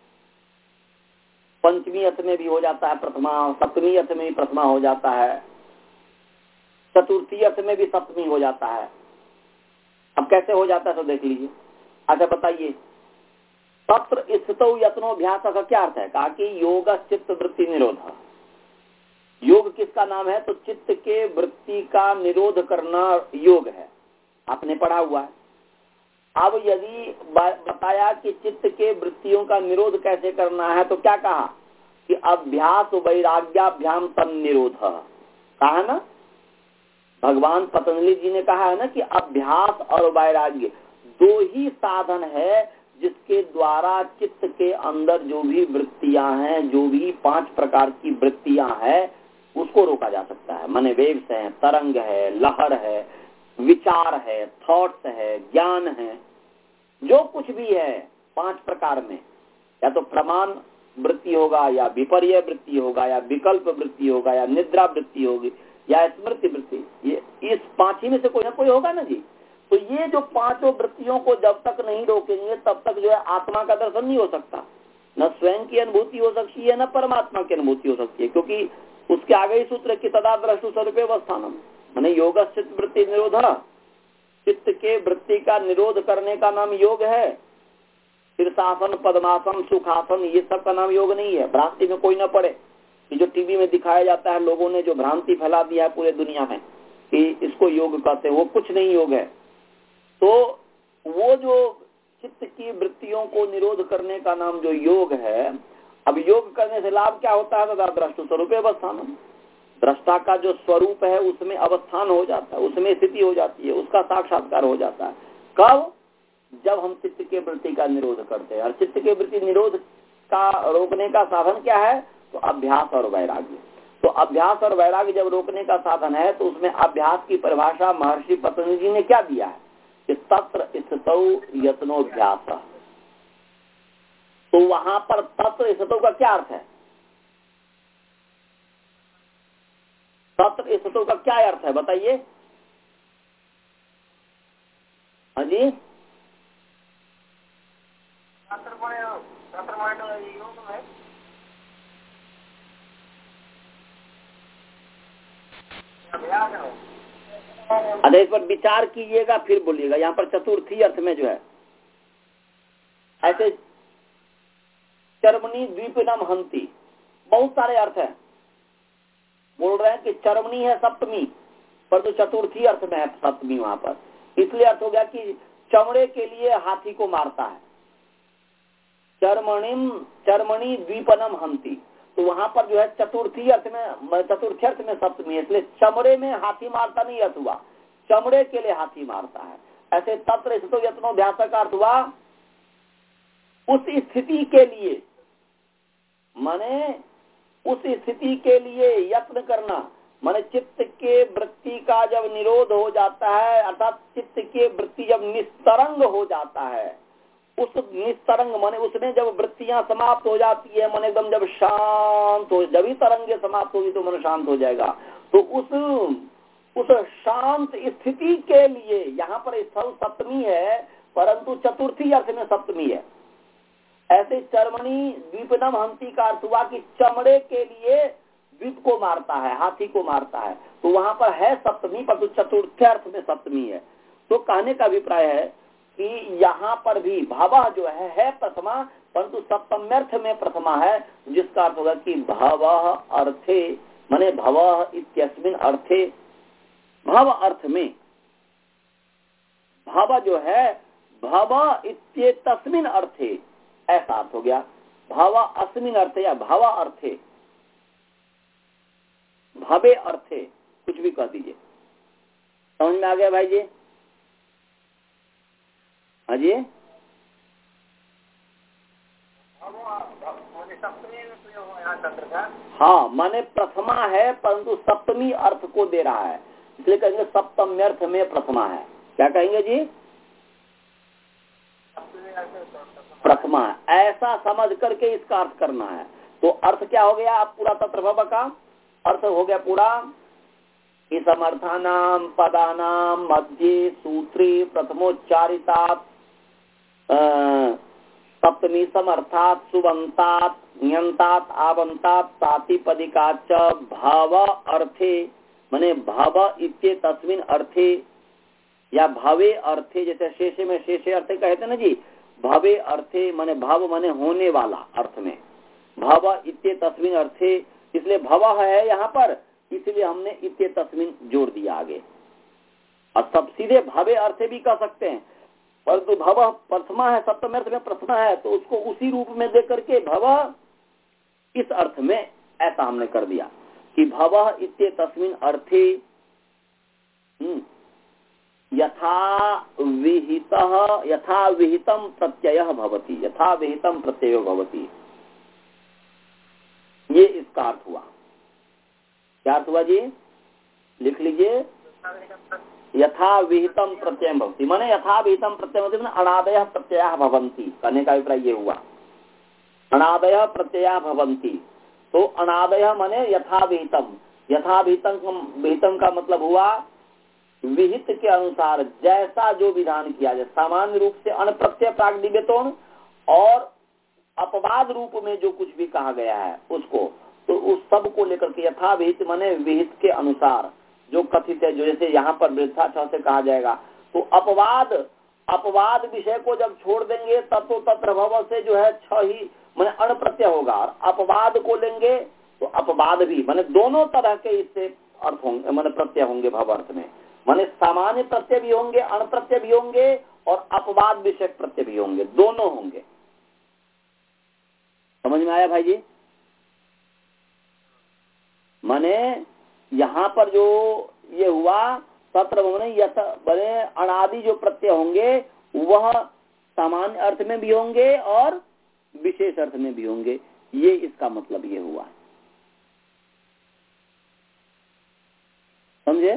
पंचमी अर्थ में भी हो जाता है प्रथमा, सप्तमी अर्थ में भी प्रथमा हो जाता है, चतुर्थी अर्थ में भी सप्तमी हो जाता है। अब कैसे हो जाता है तो देख लीजिए। अच्छा बताइए, तत्र स्थितौ यत्नोऽभ्यास का क्या अर्थ है? कहा कि योग चित्त वृत्ति निरोध। योग किसका नाम है? तो चित्त के वृत्ति का निरोध करना योग है, आपने पढ़ा हुआ है। अब यदि बताया कि चित्त के वृत्तियों का निरोध कैसे करना है, तो क्या कहा कि अभ्यास वैराग्याभ्याम तन निरोध, कहा है ना, भगवान पतंजलि जी ने कहा है ना कि अभ्यास और वैराग्य दो ही साधन है जिसके द्वारा चित्त के अंदर जो भी वृत्तियां हैं, जो भी पांच प्रकार की वृत्तियां हैं, उसको रोका जा सकता है। माने वेव्स है, तरंग है, लहर है, विचार है, थॉट्स है, ज्ञान है, जो कुछ भी है पांच प्रकार में, या तो प्रमाण वृत्ति होगा, या विपर्य वृत्ति होगा, या विकल्प वृत्ति होगा, या निद्रा वृत्ति होगी, या स्मृति वृत्ति, ये इस पांच ही में से कोई ना कोई होगा ना जी। तो ये जो पांचों वृत्तियों को जब तक नहीं रोकेंगे तब तक जो है आत्मा का दर्शन नहीं हो सकता, न स्वयं की अनुभूति हो सकती है, न परमात्मा की अनुभूति हो सकती है, क्योंकि उसके आगे ही सूत्र की तदा द्रष्टु स्वरूपे अवस्थानम, माने योग चित्त वृत्ति निरोध, चित्त के वृत्ति का निरोध करने का नाम योग है। शीर्षासन, पद्मासन, सुखासन, ये सब का नाम योग नहीं है। भ्रांति में कोई न पड़े कि जो टीवी में दिखाया जाता है, लोगों ने जो भ्रांति फैला दिया है पूरे दुनिया में कि इसको योग कहते हैं, वो कुछ नहीं योग है। तो वो जो चित्त की वृत्तियों को निरोध करने का नाम जो योग है, अब योग करने से लाभ क्या होता है? द्रष्टु स्वरूप अवस्थान, दृष्टा का जो स्वरूप है उसमें अवस्थान हो जाता है, उसमें स्थिति हो जाती है, उसका साक्षात्कार हो जाता है। कब? जब हम चित्त के वृत्ति का निरोध करते हैं। और चित्त के वृत्ति निरोध का रोकने का साधन क्या है? तो अभ्यास और वैराग्य। तो अभ्यास और वैराग्य जब रोकने का साधन है तो उसमें अभ्यास की परिभाषा महर्षि पतंजलि जी ने क्या दिया है कि तत्र स्थितौ यत्नोभ्यास। तो वहां पर तत्र स्थितौ का क्या अर्थ है? तत्र स्थितौ का क्या अर्थ है बताइए? हाँ जी, अरे इस पर विचार कीजिएगा फिर बोलिएगा। यहाँ पर चतुर्थी अर्थ में जो है ऐसे चरमनी द्वीपनम हंती, बहुत सारे अर्थ है। बोल रहे हैं कि चरमनी है सप्तमी, पर तो चतुर्थी अर्थ में है सप्तमी वहां पर, इसलिए अर्थ हो गया कि चमड़े के लिए हाथी को मारता है। चरमणिम चरमणि द्वीपनम हंती, तो वहां पर जो है चतुर्थी अर्थ में, चतुर्थी अर्थ में सप्तमी, इसलिए चमड़े में हाथी मारता नहीं अर्थ हुआ, चमड़े के लिए हाथी मारता है। ऐसे तत्र स्थितो यत्नोभ्यास का अर्थ हुआ उस स्थिति के लिए, माने उस स्थिति के लिए यत्न करना, माने चित्त के वृत्ति का जब निरोध हो जाता है, अर्थात चित्त के वृत्ति जब निस्तरंग हो जाता है, उस निस्तरंग माने उसमें जब वृत्तियां समाप्त हो जाती है, मन एकदम जब शांत हो, जब ही तरंगे समाप्त होगी तो मन शांत हो जाएगा। तो उस उस शांत स्थिति के लिए यहाँ पर स्थल सप्तमी है, परंतु चतुर्थी अर्थ में सप्तमी है। ऐसे चरमणी द्वीपनम हंती का अर्थ हुआ कि चमड़े के लिए द्वीप को मारता है, हाथी को मारता है। तो वहां पर है सप्तमी, पर तो चतुर्थ अर्थ में सप्तमी है। तो कहने का अभिप्राय है कि यहाँ पर भी भावा जो है है प्रथमा, परंतु सप्तम्यर्थ में प्रथमा है, जिसका अर्थ होगा कि भाव अर्थे, माने भव इत्यस्मिन अर्थे, भाव अर्थ में, भाव जो है भव इत्येतस्मिन अर्थे, ऐसा अर्थ हो गया। भाव अस्मिन अर्थे या भावा अर्थे, भावे अर्थे, कुछ भी कह दीजिए। समझ में आ गया भाई जी? हाँ जी, हाँ माने प्रथमा है परंतु सप्तमी अर्थ को दे रहा है, इसलिए कहेंगे सप्तम्यर्थ में प्रथमा है। क्या कहेंगे जी? प्रथमा है, ऐसा समझ करके इसका अर्थ करना है। तो अर्थ क्या हो गया? आप पूरा तत्रभव का अर्थ हो गया पूरा, इस समर्थानाम पदानाम मध्य सूत्री प्रथमोच्चारितात सप्तमी समर्थात सुबंतात नियंतात आवंतात प्रातिपदिकाच भाव अर्थे, माने भाव इत्ये तस्मिन अर्थे या भावे अर्थे, जैसे शेषे में शेषे अर्थे कहते ना जी, भावे अर्थे माने भाव माने होने वाला अर्थ में, भाव इत्ये तस्मिन अर्थे, इसलिए भव है यहाँ पर, इसलिए हमने इत्ये तस्मिन जोड़ दिया आगे। और सब सीधे भावे अर्थे भी कह सकते हैं, परंतु भव प्रथमा है, सप्तम अर्थ में प्रथमा है, तो उसको उसी रूप में दे करके भव इस अर्थ में ऐसा हमने कर दिया कि भव इत्ये तस्मिन अर्थे यथा विहितः यथा विहितम प्रत्ययः भवति, यथा विहितम प्रत्ययो भवति, ये इसका अर्थ हुआ। क्या अर्थ हुआ जी? लिख लीजिए। यथा विहितम प्रत्यय भवति, माने यथा विहितम प्रत्यय भवति माने अनादयः प्रत्ययः भवन्ति, कहने का अभिप्राय ये हुआ। अनादयः प्रत्ययः भवन्ति, तो अनादयः माने यथा विहितम, यथा विहितम विहितम का मतलब हुआ विहित के अनुसार, जैसा जो विधान किया जाए। सामान्य रूप से अण प्रत्यय प्राग्दिव्यतोण और अपवाद रूप में जो कुछ भी कहा गया है उसको, तो उस सब को लेकर के यथा विहित माने विहित के अनुसार जो कथित है, जो जैसे यहाँ पर वृद्धा छ से कहा जाएगा, तो अपवाद अपवाद विषय को जब छोड़ देंगे तब तो तत्र भव से जो है छ ही माने अण प्रत्यय होगा, और अपवाद को लेंगे तो अपवाद भी माने दोनों तरह के इससे अर्थ होंगे, माने प्रत्यय होंगे भव अर्थ में, माने सामान्य प्रत्यय भी होंगे, अण प्रत्यय भी होंगे और अपवाद विषय प्रत्यय भी होंगे, दोनों होंगे। समझ में आया भाई जी? माने यहाँ पर जो ये हुआ तत्र माने यथ बने अनादि जो प्रत्यय होंगे वह सामान्य अर्थ में भी होंगे और विशेष अर्थ में भी होंगे, ये इसका मतलब ये हुआ। समझे?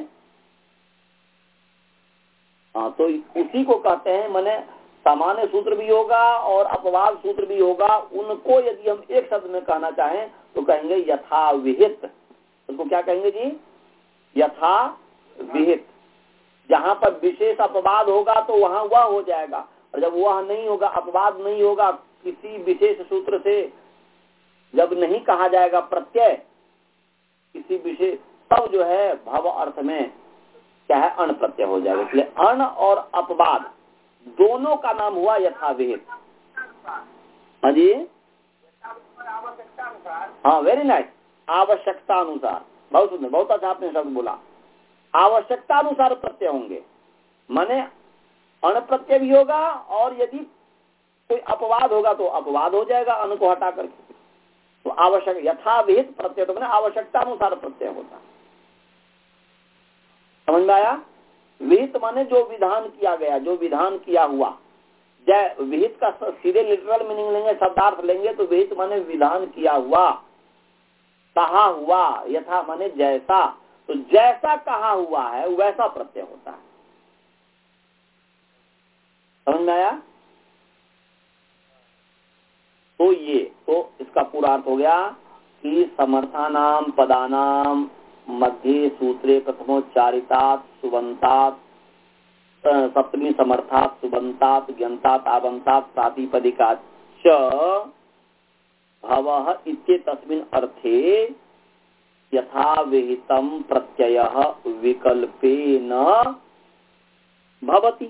हाँ, तो उसी को कहते हैं माने सामान्य सूत्र भी होगा और अपवाद सूत्र भी होगा, उनको यदि हम एक शब्द में कहना चाहें तो कहेंगे यथा विहित। उसको क्या कहेंगे जी? यथा विहित। जहां पर विशेष अपवाद होगा तो वहां वह हो जाएगा, और जब वह नहीं होगा, अपवाद नहीं होगा, किसी विशेष सूत्र से जब नहीं कहा जाएगा प्रत्यय किसी विशेष, तब जो है भव अर्थ में क्या है, अण प्रत्यय हो जाएगा। इसलिए अण और अपवाद दोनों का नाम हुआ यथा विहित। हाँ जी, हाँ, वेरी नाइस। आवश्यकता अनुसार, बहुत सुंदर, बहुत अच्छा आपने शब्द बोला। आवश्यकता अनुसार प्रत्यय होंगे, माने अण प्रत्यय भी होगा और यदि कोई अपवाद होगा तो अपवाद हो जाएगा अण को हटा करके। तो आवश्यक यथा विहित प्रत्यय तो मैंने आवश्यकता अनुसार प्रत्यय होता। समझ में आया? विहित माने जो विधान किया गया, जो विधान किया हुआ। जय विहित का सीधे लिटरल मीनिंग लेंगे, शब्दार्थ लेंगे तो विहित माने विधान किया हुआ, कहा हुआ। यथा माने जैसा, तो जैसा कहा हुआ है वैसा प्रत्यय होता है। समझ में आया? तो ये तो इसका पूरा अर्थ हो गया कि समर्थानाम पदानाम मध्य सूत्रे प्रथमोच्चारितात सुबंतात सप्तमी समर्थात सुबंतात ज्ञंतात आवंतात प्रातिपदिकात् च भवः इत्येतस्मिन् अर्थे यथा विहितं प्रत्ययः विकल्पेन भवति।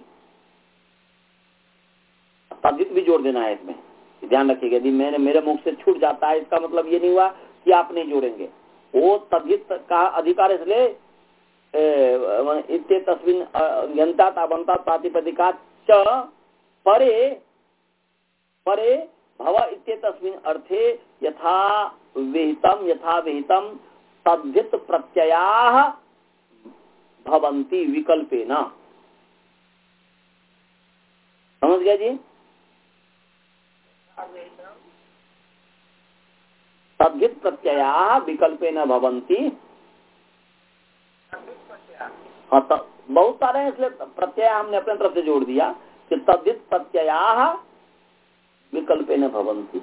तद्धित भी जोड़ देना है इसमें, ध्यान रखिएगा। यदि मैंने मेरे मुख से छूट जाता है इसका मतलब ये नहीं हुआ कि आप नहीं जोड़ेंगे। वो तद्धित का अधिकार इसलिए इत्ते तस्मिन् ज्ञानतात आवंतात प्रातिपदिकात् च परे परे भव इत्ते तस्मिन् अर्थे यथा विहितं यथा विहितं तद्धित प्रत्ययाः भवन्ति विकल्पेन। समझ गया जी? तद्धित प्रत्ययाः विकल्पेन भवन्ति। हाँ, तो बहुत सारे हैं इसलिए प्रत्यय हमने अपने तरफ से जोड़ दिया कि तद्धित प्रत्ययाः विकल्पेन भवन्ति।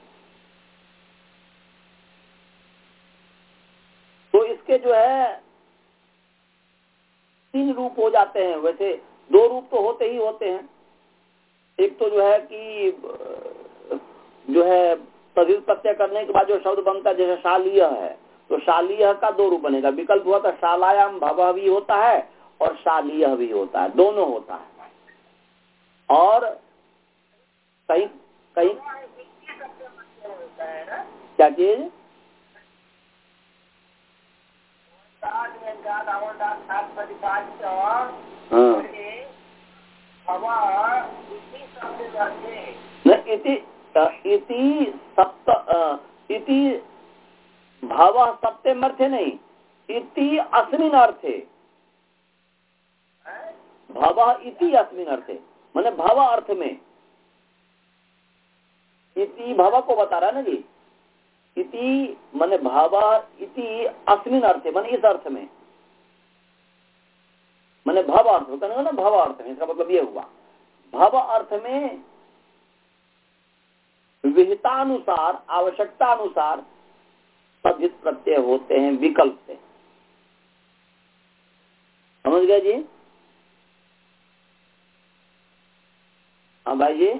तो इसके जो है तीन रूप हो जाते हैं। वैसे दो रूप तो होते ही होते हैं। एक तो जो है कि जो है तद्धित प्रत्यय करने के बाद जो शब्द बनता है, जैसे शालीय है, तो शालीय का दो रूप बनेगा। विकल्प हुआ तो शालायाम भव भी होता है और शालीय भी होता है, दोनों होता है। और कहीं कहीं क्या चीज इति इति सप्त इति भाव सप्तम अर्थे नहीं, इति अस्मिन् अर्थे। भव इति अस्मिन् अर्थे माने भव अर्थ में। इति भव को बता रहा है ना जी। इति माने भव इति अस्मिन् अर्थे माने इस अर्थ में। मैंने भव अर्थ कहना ना, भव अर्थ में, इसका मतलब ये हुआ भव अर्थ में विहितानुसार, आवश्यकता अनुसार तद्धित प्रत्यय होते हैं विकल्प से। समझ गए जी? हाँ भाई जी,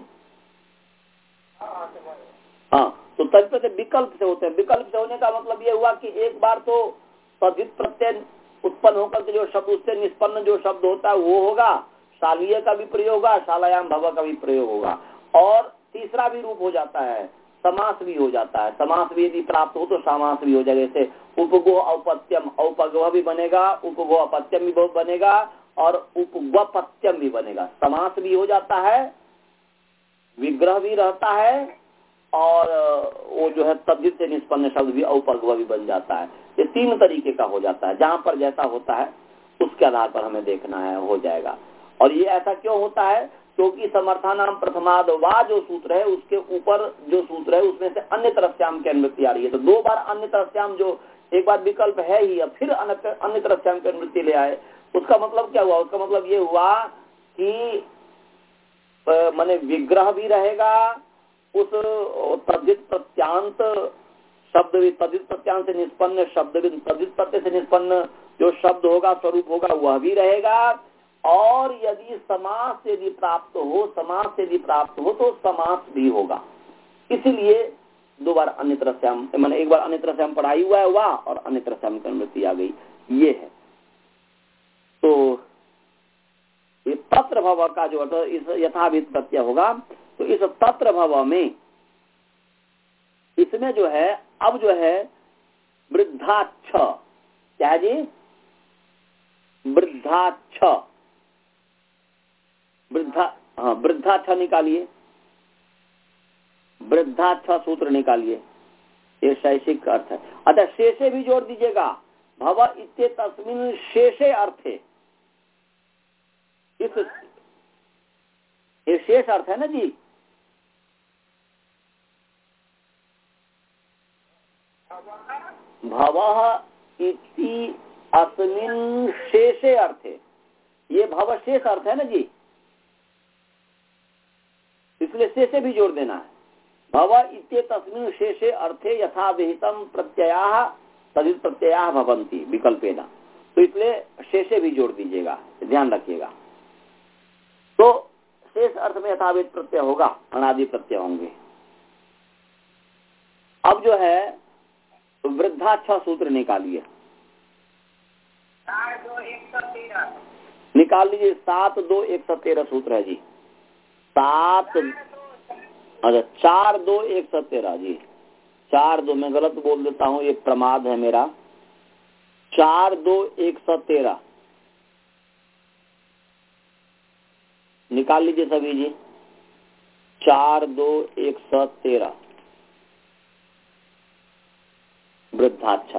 हाँ। तो तद्धित विकल्प से होते हैं। विकल्प से होने का मतलब ये हुआ कि एक बार तो तद्धित प्रत्यय उत्पन्न होकर के जो शब्द, उससे निष्पन्न जो शब्द होता है वो होगा, शालीय का भी प्रयोग होगा, शालायाम भव का भी प्रयोग होगा, और तीसरा भी रूप हो जाता है, समास भी हो जाता है। समास भी यदि प्राप्त हो तो समास भी हो जाएगा। जैसे उपगो औपत्यम, औपगव भी बनेगा, उपगो अपत्यम भी बनेगा, और उपगपत्यम भी बनेगा। समास भी हो जाता है, विग्रह भी रहता है, और वो जो है तद्धित से निष्पन्न शब्द भी औपगव भी बन जाता है। ये तीन तरीके का हो जाता है। जहां पर जैसा होता है उसके आधार पर हमें देखना है, हो जाएगा। और ये ऐसा क्यों होता है? क्योंकि समर्थानाम प्रथमाद वा जो सूत्र है, उसके ऊपर जो सूत्र है उसमें से अन्य तरफ्याम की अनुवृत्ति आ रही है। तो दो बार अन्य तरफ्याम, जो एक बार विकल्प है ही, अब फिर अन्य तरफ्याम की अनुवृत्ति ले आए, उसका मतलब क्या हुआ? उसका मतलब ये हुआ कि माने विग्रह भी रहेगा, उस तद्धित प्रत्यांत शब्द भी, तद्धित प्रत्यांत से निष्पन्न शब्द भी, तद्धित प्रत्यय से निष्पन्न जो शब्द होगा, स्वरूप होगा, वह भी रहेगा। और यदि समास यदि प्राप्त हो, समास यदि प्राप्त हो तो समास भी होगा। इसीलिए दो बार अन्य तरफ से हम, मैंने एक बार अन्य तरफ से हम पढ़ाई हुआ है वाह, और अन्य तरफ से हम अनुवृत्ति आ गई, ये है। तो ये तत्र भव का जो अर्थ इस यथाभित प्रत्यय होगा, तो इस तत्र भव में, इसमें जो है अब जो है वृद्धाक्ष, क्या जी? वृद्धाक्ष, वृद्धा, हाँ वृद्धाक्ष निकालिए, वृद्धाक्ष सूत्र निकालिए, ये शैक्षिक अर्थ है। अतः शेषे भी जोड़ दीजिएगा, भव इत्ते तस्मिन् शेषे अर्थे, इस ये शेष अर्थ है ना जी। भवः इति अस्मिन् शेषे अर्थे, ये भव शेष अर्थ है ना जी, इसलिए शेषे भी जोड़ देना है। भव इत्ये तस्मिन् शेषे अर्थे यथा विहितम प्रत्ययाः तदित प्रत्ययाः भवन्ति विकल्पेन, तो इसलिए शेषे भी जोड़ दीजिएगा, ध्यान रखिएगा। तो शेष अर्थ में यथाविहित प्रत्यय होगा, अनादि प्रत्यय होंगे। अब जो है वृद्धाक्ष सूत्र निकालिए, निकाल लीजिए। सात दो एक सौ तेरह सूत्र है जी, सात, अच्छा चार दो एक सौ तेरह जी, चार दो, मैं गलत बोल देता हूँ, ये प्रमाद है मेरा। चार दो एक सौ तेरह निकाल लीजिए सभी जी, चार दो एक सौ तेरह वृद्धाक्ष।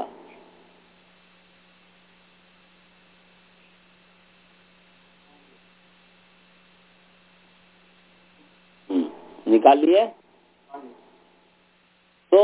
निकाल लिए? तो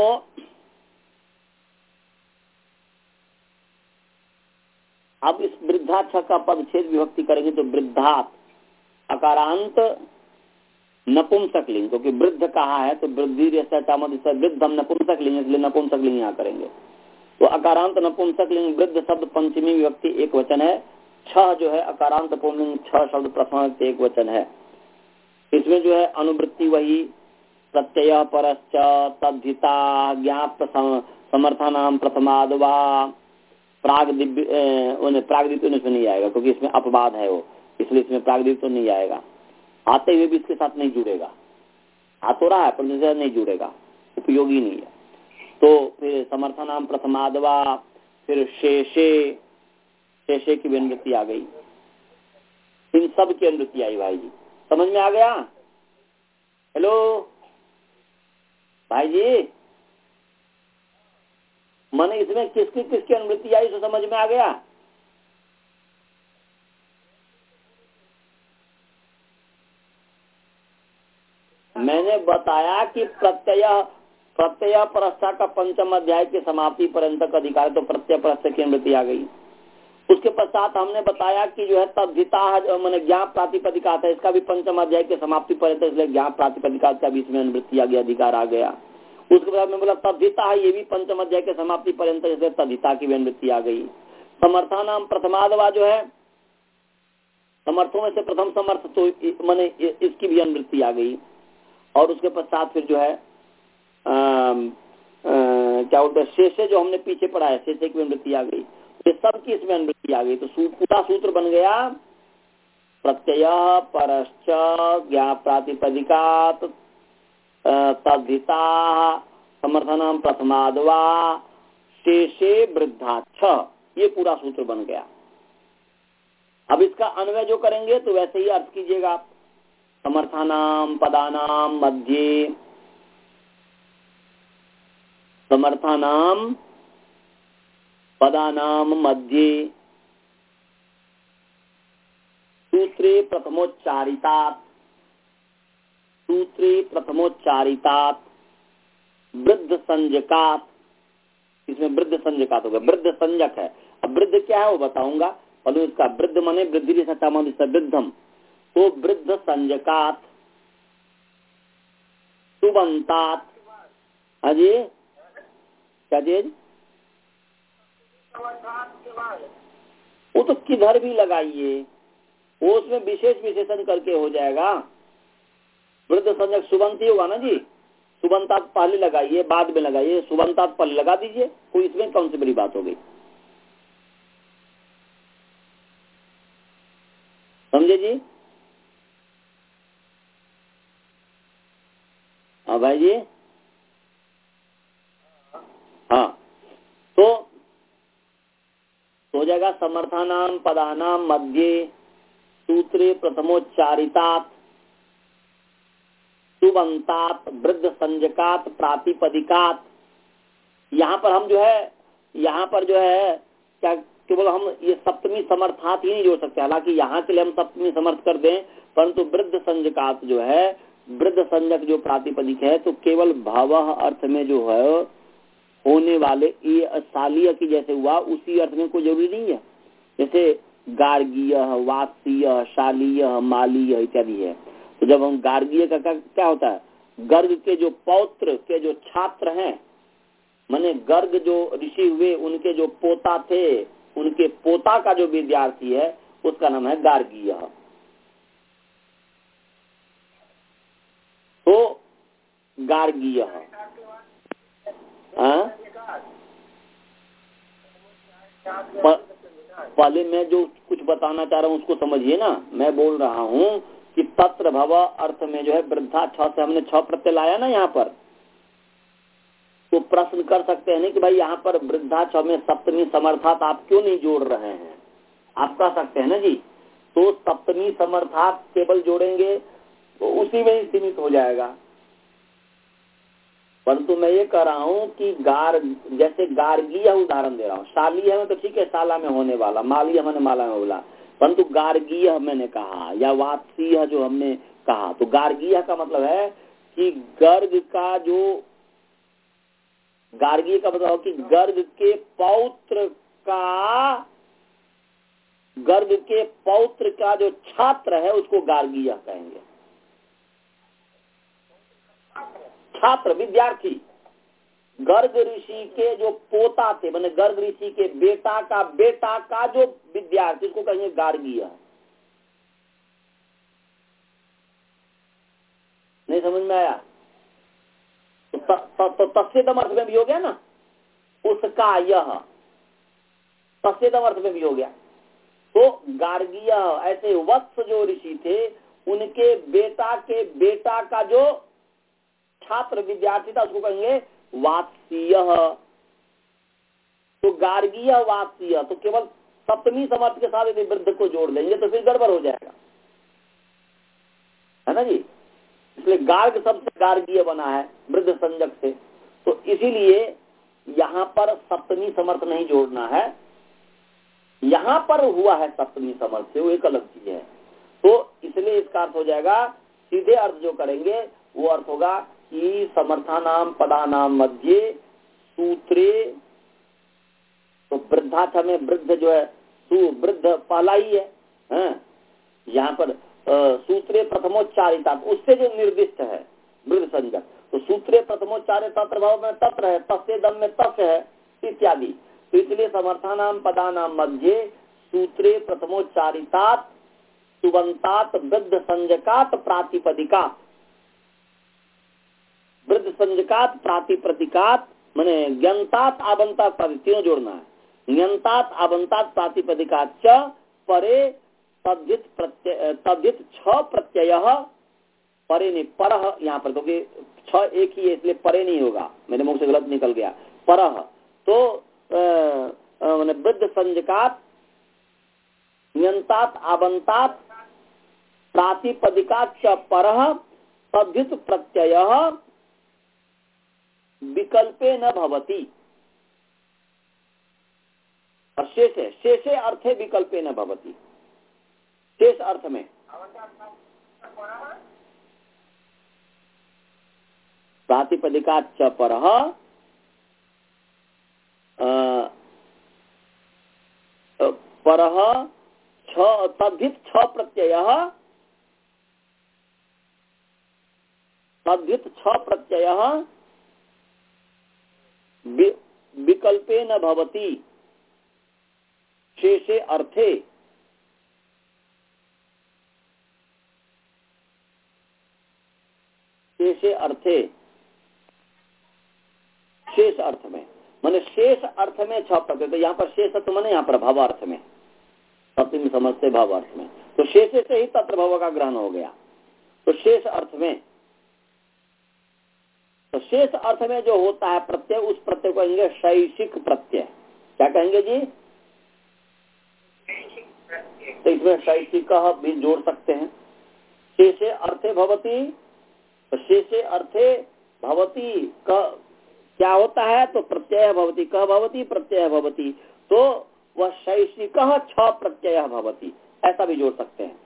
अब इस वृद्धाक्ष का पदच्छेद विभक्ति करेंगे तो वृद्धात अकारांत नपुंसक लिंग, क्योंकि वृद्ध कहा है तो वृद्धि वृद्ध हम नपुंसक लिंग, इसलिए नपुंसक लिंग यहाँ करेंगे। तो अकारांत नपुंसक लिंग वृद्ध शब्द पंचमी विभक्ति एक वचन है, छह जो है अकारांत पुल्लिंग, छह शब्द प्रथमा एक वचन है। इसमें जो है अनुवृत्ति वही प्रत्यय परश्च तद्धिता ज्ञाप समर्थानाम प्रथमाद वा प्रागदिव्य, प्रागदिव्य इसमें नहीं आएगा क्योंकि इसमें अपवाद है वो, इसलिए इसमें प्रागदिव्य तो नहीं आएगा। आते हुए भी इसके साथ नहीं जुड़ेगा, आ तो रहा है पर नहीं जुड़ेगा, उपयोगी नहीं है। तो फिर समर्थानाम प्रथमादवा, फिर शेषे, शेषे की भी अनुवृत्ति आ गई। इन सब की अनुवृत्ति आई भाई जी, समझ में आ गया? हेलो भाई जी, माने इसमें किसकी किसकी अनुवृत्ति आई तो समझ में आ गया? मैंने बताया कि प्रत्यय प्रत्यय परस्था का पंचम अध्याय की समाप्ति पर्यंत का अधिकार, तो प्रत्यय परस्था की अनुवृत्ति आ गई। उसके पश्चात हमने बताया कि जो है तद्धिता मैंने ज्ञान प्रातिपदिका था, इसका भी पंचम अध्याय के समाप्ति पर्यंत, इसलिए ज्ञान प्रातिपदिका का भी इसमें अनुवृत्ति आ गया, अधिकार आ गया। उसके बाद में बोला तद्धिता है, ये भी पंचम अध्याय के समाप्ति पर्यंत, इसलिए तद्धिता की भी अनुवृत्ति आ गई। समर्था नाम प्रथमादवा जो है समर्थों में से प्रथम समर्थ, तो मैंने इसकी भी अनुवृत्ति आ गई। और उसके पश्चात फिर जो है आ, आ, क्या बोलते हैं शेषे जो हमने पीछे पढ़ा है, शेषे की अनुवृत्ति आ गई, ये सब की इसमें अनुवृत्ति आ गई। तो पूरा सूत्र बन गया प्रत्यय परश्च ज्ञा प्रातिपदिकात तद्धिता समर्थनाम प्रथमादवा शेषे वृद्धा छ, ये पूरा सूत्र बन गया। अब इसका अन्वय जो करेंगे तो वैसे ही अर्थ कीजिएगा आप। समर्थानाम पदानाम मध्ये, समर्थानाम पदानाम मध्ये सूत्रे प्रथमोच्चारितात्, सूत्रे प्रथमोच्चारितात् वृद्ध संज्ञकात्, इसमें वृद्ध संज्ञकात् होगा, वृद्ध संज्ञक है। अब वृद्ध क्या है वो बताऊंगा, पहले इसका वृद्ध माने वृद्धि सत्ता वृद्धम, तो वृद्ध संज्ञकात् सुबंतात, अजय क्या चीज वो तो किधर भी लगाइए, वो उसमें विशेष विशेषण करके हो जाएगा। वृद्ध संज्ञक सुबंती होगा ना जी, सुबंतात पहले लगाइए बाद में लगाइए, सुबंतात पहले लगा दीजिए, कोई इसमें कौन सी बड़ी बात हो गई, समझे जी। हाँ भाई जी, हाँ तो हो जाएगा समर्थानाम पदानाम मध्ये सूत्रे प्रथमोच्चारितात् सुबंतात वृद्ध संज्ञकात् प्रातिपदिकात्। यहाँ पर हम जो है यहाँ पर जो है क्या केवल हम ये सप्तमी समर्थात ही नहीं जोड़ सकते, हालांकि यहाँ के लिए हम सप्तमी समर्थ कर दें, परंतु वृद्ध संज्ञकात् जो है, वृद्ध संज्ञक जो प्रातिपदिक है, तो केवल भवः अर्थ में जो है होने वाले ये शालीय की जैसे हुआ उसी अर्थ में कोई जरूरी नहीं है। जैसे गार्गीय, वात्सीय, शालीय, मालीय इत्यादि है। तो जब हम गार्गीय का क्या होता है, गर्ग के जो पौत्र के जो छात्र हैं, माने गर्ग जो ऋषि हुए उनके जो पोता थे, उनके पोता का जो विद्यार्थी है उसका नाम है गार्गीय। तो गार्गीय पहले मैं जो कुछ बताना चाह रहा हूँ उसको समझिए ना। मैं बोल रहा हूँ कि तत्र भव अर्थ में जो है वृद्धा छ से हमने छ प्रत्यय लाया ना यहाँ पर, तो प्रश्न कर सकते हैं नहीं कि भाई यहाँ पर वृद्धा छ में सप्तमी समर्थात आप क्यों नहीं जोड़ रहे हैं, आप कह सकते हैं ना जी। तो सप्तमी समर्थात केवल जोड़ेंगे तो उसी में ही सीमित हो जाएगा। परंतु मैं ये कह रहा हूँ कि गार जैसे गार्गीय उदाहरण दे रहा हूँ, शालीय है तो ठीक है, शाला में होने वाला, मालीय मैंने माला में बोला, परंतु गार्गीय मैंने कहा या वात्सीय जो हमने कहा, तो गार्गीय का मतलब है कि गर्ग का जो गार्गीय का मतलब कि गर्ग के पौत्र का गर्ग के पौत्र का जो छात्र है उसको गार्गीय कहेंगे। छात्र विद्यार्थी, गर्ग ऋषि के जो पोता थे, माने गर्ग ऋषि के बेटा का बेटा का जो विद्यार्थी, उसको कहेंगे गार्गीय। नहीं समझ में आया? तो तस्सेदम अर्थ में भी हो गया ना, उसका यह तस्सेदम अर्थ में भी हो गया। तो गार्गीय ऐसे वत्स जो ऋषि थे उनके बेटा के बेटा का जो छात्र विद्यार्थी था उसको कहेंगे वात्सीय। तो गार्गीय वात्सीय, तो केवल सप्तमी समर्थ के साथ यदि वृद्ध को जोड़ लेंगे तो फिर गड़बड़ हो जाएगा, है ना जी। इसलिए गार्ग सबसे गार्गीय बना है वृद्ध संज्ञक से, तो इसीलिए यहाँ पर सप्तमी समर्थ नहीं जोड़ना है। यहाँ पर हुआ है सप्तमी समर्थ से, वो एक अलग चीज है। तो इसलिए इसका अर्थ हो जाएगा, सीधे अर्थ जो करेंगे वो अर्थ होगा कि समर्थानाम पदानाम मध्य सूत्रे, तो वृद्धाक्ष में वृद्ध जो है वृद्ध पहला ही है, है? यहाँ पर सूत्रे प्रथमोच्चारिता उससे जो निर्दिष्ट है वृद्ध संज्ञक, तो सूत्रे प्रथमोच्चारे तत्र भाव में तत्र है, तस्य दम में तस्य है इत्यादि। तो इसलिए समर्थानाम पदानाम मध्य सूत्रे प्रथमोच्चारितात सुबंतात वृद्ध संज्ञकात प्रातिपदिकात, वृद्ध संज्ञकात प्रातिपदिकात माने ज्ञानतात आबंतात तीनों जोड़ना है। ज्ञानतात आबंतात प्रातिपदिकात च परे तद्धित प्रत्यय तद्धित छ प्रत्यय परे नहीं परह, यहाँ पर क्योंकि छ एक ही है इसलिए परे नहीं होगा, मेरे मुंह से गलत निकल गया परह। तो मैंने वृद्ध संज्ञकात ज्ञानतात आबंतात प्रातिपदिकात च परह तद्धित प्रत्यय विकल्पे न भवति। और शेष है शेषे अर्थे विकल्पे न भवति, शेष अर्थ में प्रातिपदिकात च परः परः छ तद्धित छ प्रत्ययः तद्धित छ प्रत्ययः विकल्पे न भवति शेषे अर्थे। शेषे अर्थे शेष अर्थ में माने शेष अर्थ में छ प्रत्यय, तो यहाँ पर शेष अर्थ माने यहाँ पर भाव अर्थ में, सप्तमी समझते भाव अर्थ में, तो शेषे से ही तत्र भाव का ग्रहण हो गया। तो शेष अर्थ में तो शेष अर्थ में जो होता है प्रत्यय, उस प्रत्यय को कहेंगे शैषिक प्रत्यय। क्या कहेंगे जी? तो इसमें शैषिक भी जोड़ सकते हैं। शेषे अर्थे भवति, तो शेषे अर्थे भवति का क्या होता है? तो प्रत्यय भवति, कह भवति प्रत्यय भवति, तो वह शैषिक छ प्रत्यय भवति, ऐसा भी जोड़ सकते हैं।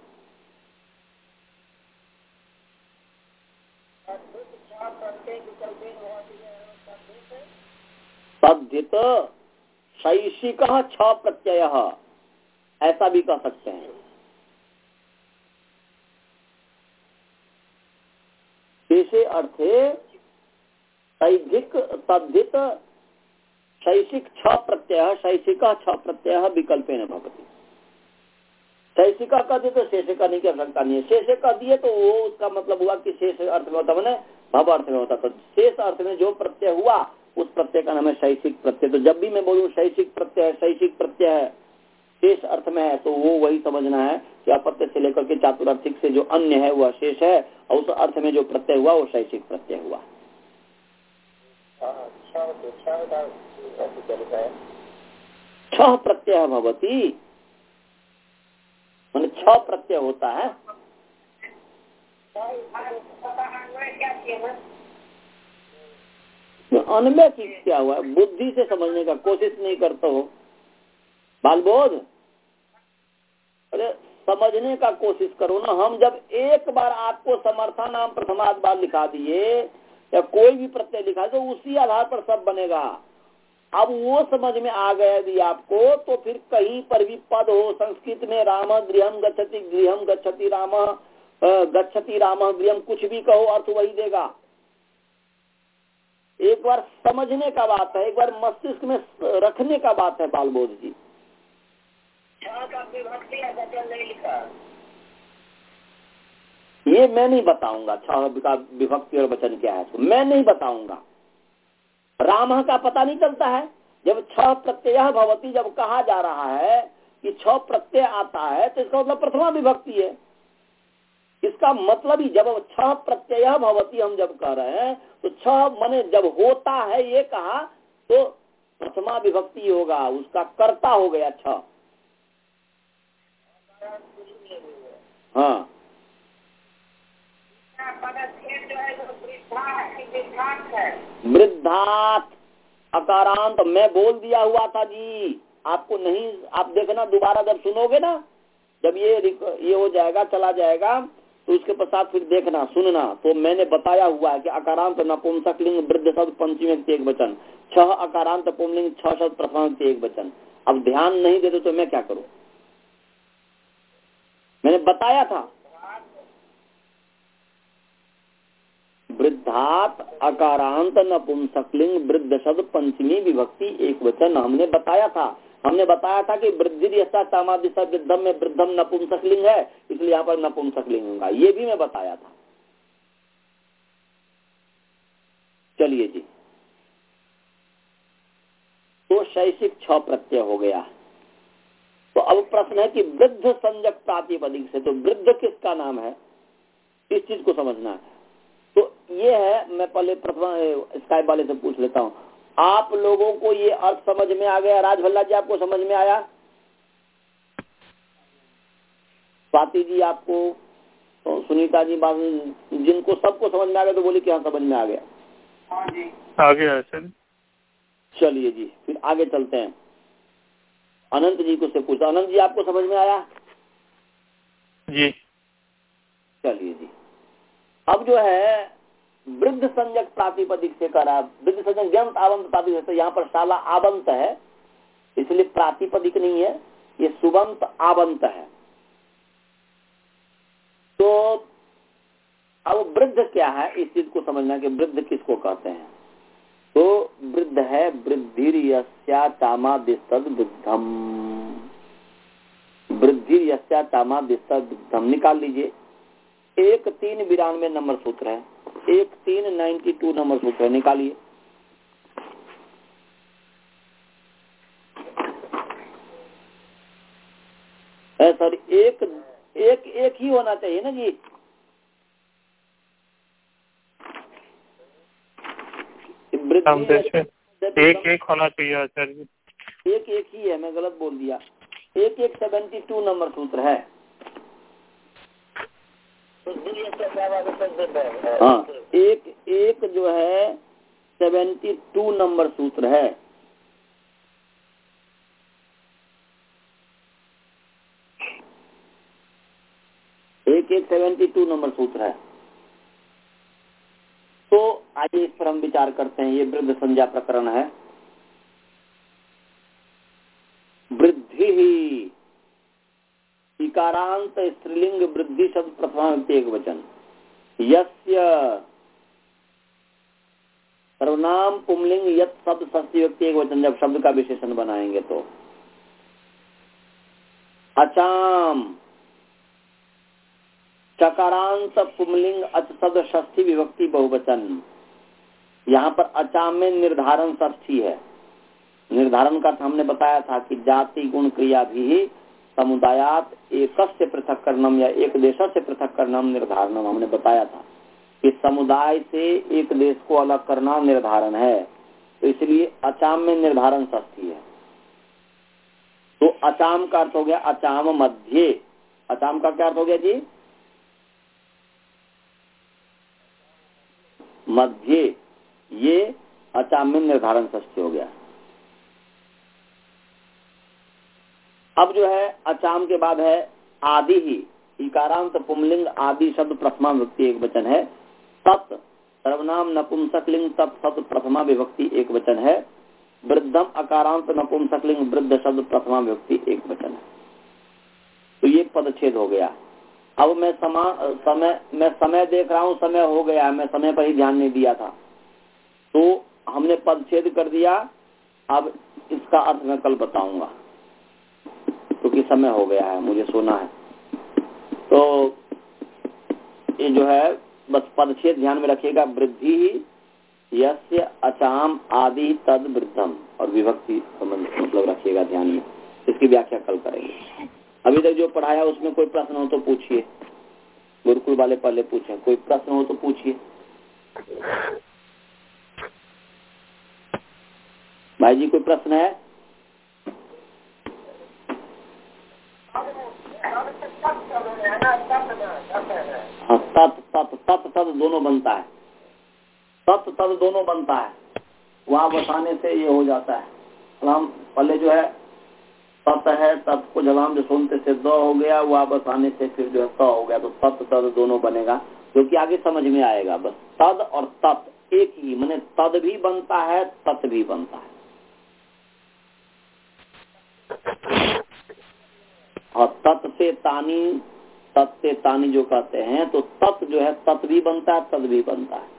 तद्धित शैषिक छ प्रत्यय, ऐसा भी कह सकते हैं। शेषे अर्थे शैधिक तद्धित शैषिक छ प्रत्यय, शैषिक छ प्रत्यय विकल्पेन भवति। शैषिक कह दिए तो शेषिका नहीं की आवश्यकता नहीं है, शेष कह दिए तो वो उसका मतलब हुआ कि शेष अर्थ में होता मैंने भव अर्थ में होता, तो शेष अर्थ में जो प्रत्यय हुआ उस प्रत्यय का नाम है शैषिक प्रत्यय। तो जब भी मैं बोलूँ शैषिक प्रत्यय शैषिक प्रत्यय है शेष अर्थ में है, तो वो वही समझना है कि अपत्य से लेकर के चातुरार्थिक से जो अन्य है वह शेष है, और उस अर्थ में जो प्रत्यय हुआ वो शैषिक प्रत्यय हुआ। छह प्रत्यय भवति माने छह प्रत्यय होता है। अन्वय की क्या हुआ? बुद्धि से समझने का कोशिश नहीं करते हो, बालबोध, अरे समझने का कोशिश करो ना। हम जब एक बार आपको समर्था नाम प्रथमाद बार लिखा दिए या कोई भी प्रत्यय लिखा तो उसी आधार पर सब बनेगा। अब वो समझ में आ गया यदि आपको, तो फिर कहीं पर भी पद हो, संस्कृत में राम गृहम गच्छति, गृहम गच्छति राम, गच्छति राम गृहम, कुछ भी कहो अर्थ वही देगा। एक बार समझने का बात है, एक बार मस्तिष्क में रखने का बात है बालबोध जी। ये मैं नहीं बताऊंगा छह का विभक्ति और वचन क्या है, तो मैं नहीं बताऊंगा। राम का पता नहीं चलता है। जब छह प्रत्यय भवती जब कहा जा रहा है कि छह प्रत्यय आता है, तो इसका मतलब प्रथमा विभक्ति है। इसका मतलब ही जब छह प्रत्यय भवती हम जब कह रहे हैं, तो छह माने जब होता है ये कहा तो प्रथमा विभक्ति होगा, उसका कर्ता हो गया छह। हाँ, वृद्धात अकारांत मैं बोल दिया हुआ था जी, आपको नहीं, आप देखना दोबारा जब सुनोगे ना, जब ये ये हो जाएगा चला जाएगा तो उसके पश्चात फिर देखना सुनना, तो मैंने बताया हुआ है कि अकारांत नपुंसकलिंग वृद्ध शब्द पंचमी एक वचन, छह अकारांत पुंलिंग छह शब्द प्रथम एक वचन, अब ध्यान नहीं देते तो मैं क्या करूं? मैंने बताया था वृद्धात अकारांत नपुंसकलिंग वृद्ध शब्द पंचमी विभक्ति एक वचन। हमने बताया था हमने बताया था कि वृद्धि यथा तामादिशा वृद्धम में वृद्धम नपुंसकलिंग है, इसलिए यहाँ पर नपुंसकलिंग होगा, ये भी मैं बताया था। चलिए जी, तो शैक्षिक छ प्रत्यय हो गया। तो अब प्रश्न है कि वृद्ध संज्ञक प्रातिपदिक से, तो वृद्ध किसका नाम है, इस चीज को समझना है। तो ये है, मैं पहले प्रथम स्काइप वाले से पूछ लेता हूँ, आप लोगों को ये अर्थ समझ में आ गया? राज भल्ला जी आपको समझ में आया? स्वाति जी आपको, तो सुनीता जी, जिनको सबको समझ में आ गया तो बोली कि हाँ समझ में आ गया। हाँ जी आ गया सर। चलिए जी, फिर आगे चलते हैं। अनंत जी को से पूछा, अनंत जी आपको समझ में आया? जी। चलिए जी, अब जो है वृद्ध संज्ञक प्रातिपदिक से करा, वृद्ध संज्ञक व्यंत आवंत प्रातिपदिक से, यहाँ पर शाला आवंत है इसलिए प्रातिपदिक नहीं है, ये सुबंत आवंत है। तो अब वृद्ध क्या है, इस चीज को समझना कि वृद्ध किसको कहते हैं। तो वृद्ध है वृद्धि यस्या तामादिस्तद वृद्धम, वृद्धि यस्या तामादिस्तद वृद्धम निकाल लीजिए। एक तीन बिरानवे नंबर सूत्र है, एक तीन नाइन्टी टू नंबर सूत्र है, निकालिए। सॉरी, एक एक एक ही होना चाहिए ना जी, वृद्धि एक एक होना चाहिए सर जी, एक एक ही है, मैं गलत बोल दिया। एक एक सेवेंटी टू नंबर सूत्र है। हाँ, एक एक जो है सेवेंटी टू नंबर सूत्र है। एक एक सेवेंटी टू नंबर सूत्र है। तो आइए इस पर हम विचार करते हैं। ये वृद्ध संज्ञा प्रकरण है। वृद्धि ही इकारांत स्त्रीलिंग वृद्धि शब्द प्रथमा एक वचन, यस्य सर्वनाम पुंलिंग यत शब्द षष्ठी व्यक्ति एक वचन। जब शब्द का विशेषण बनाएंगे तो अचाम चकारांत पुंलिंग अच शब्द षष्ठी विभक्ति बहुवचन। यहाँ पर अचाम में निर्धारण षष्ठी है। निर्धारण का हमने बताया था कि जाति गुण क्रिया भी समुदायात एकस्य पृथक करनम या एक देश से पृथक करनम निर्धारणम, हमने बताया था कि समुदाय से एक देश को अलग करना निर्धारण है। तो इसलिए अचाम में निर्धारण षष्ठी है। तो अचाम का अर्थ हो गया अचाम मध्य। अचाम का क्या अर्थ हो गया जी? मध्य। ये अचाम में निर्धारण षष्ठी हो गया। अब जो है अचाम के बाद है आदि ही इकारांत पुंलिंग आदि शब्द प्रथमा विभक्ति एक वचन है। तत् सर्वनाम नपुंसकलिंग तत् शब्द प्रथमा विभक्ति एक वचन है। वृद्धम अकारांत नपुंसकलिंग वृद्ध शब्द प्रथमा विभक्ति एक वचन है। तो ये पदच्छेद हो गया। अब मैं समा समय मैं समय देख रहा हूँ, समय हो गया, मैं समय पर ही ध्यान नहीं दिया था, तो हमने पदच्छेद कर दिया। अब इसका अर्थ मैं कल बताऊंगा क्योंकि समय हो गया है, मुझे सोना है। तो ये जो है बस पदच्छेद ध्यान में रखिएगा। वृद्धि ही यस्य अचाम आदि तद वृद्धम, और विभक्ति संबंध मतलब रखिएगा ध्यान में। इसकी व्याख्या कल करेंगे। अभी तक जो पढ़ाया उसमें कोई प्रश्न हो तो पूछिए। गुरुकुल वाले पहले पूछे, कोई प्रश्न हो तो पूछिए। भाई जी कोई प्रश्न है? हाँ, तत् तत् तत् तत् दोनों बनता है। तत् तत् दोनों बनता है। वहां बसाने से ये हो जाता है। हम पहले जो है तत् है, तत् को जवाब जो सुनते से द हो गया, वहां बसाने से फिर जो है त हो गया। तो तत् तत् दोनों बनेगा, क्योंकि आगे समझ में आएगा। बस तद और तत् एक ही, माने तद भी बनता है तत् भी बनता है। और तत् से तानी, तत् से तानी जो कहते हैं तो तत् जो है तत् भी बनता है, तद भी बनता है।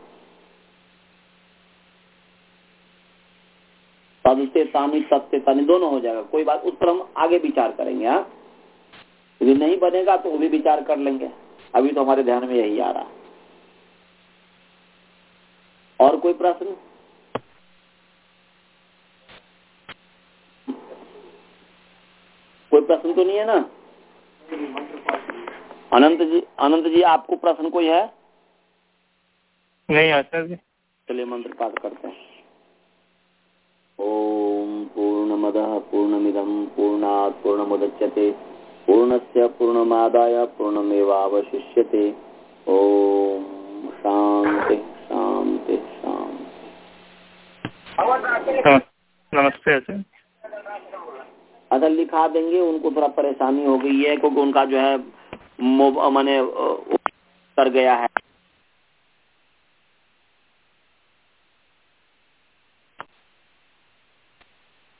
तद से तानी, तत् से तानी दोनों हो जाएगा, कोई बात, उस पर हम आगे विचार करेंगे। हाँ, यदि नहीं बनेगा तो वो भी विचार कर लेंगे, अभी तो हमारे ध्यान में यही आ रहा है। और कोई प्रश्न? कोई प्रश्न तो नहीं है ना? अनंत जी, अनंत जी आपको प्रश्न कोई है? नहीं आचार्य जी। चलिए मंत्र पाठ करते हैं। ओम पूर्णमदः पूर्णमिदं पूर्णात् पूर्णमुदच्यते पूर्णस्य पूर्णमादाय पूर्णमेवावशिष्यते। ओम शांति शांति शांति। नमस्ते आचार्य। अच्छा लिखा देंगे, उनको थोड़ा परेशानी हो गई है क्योंकि उनका जो है माने कर गया है।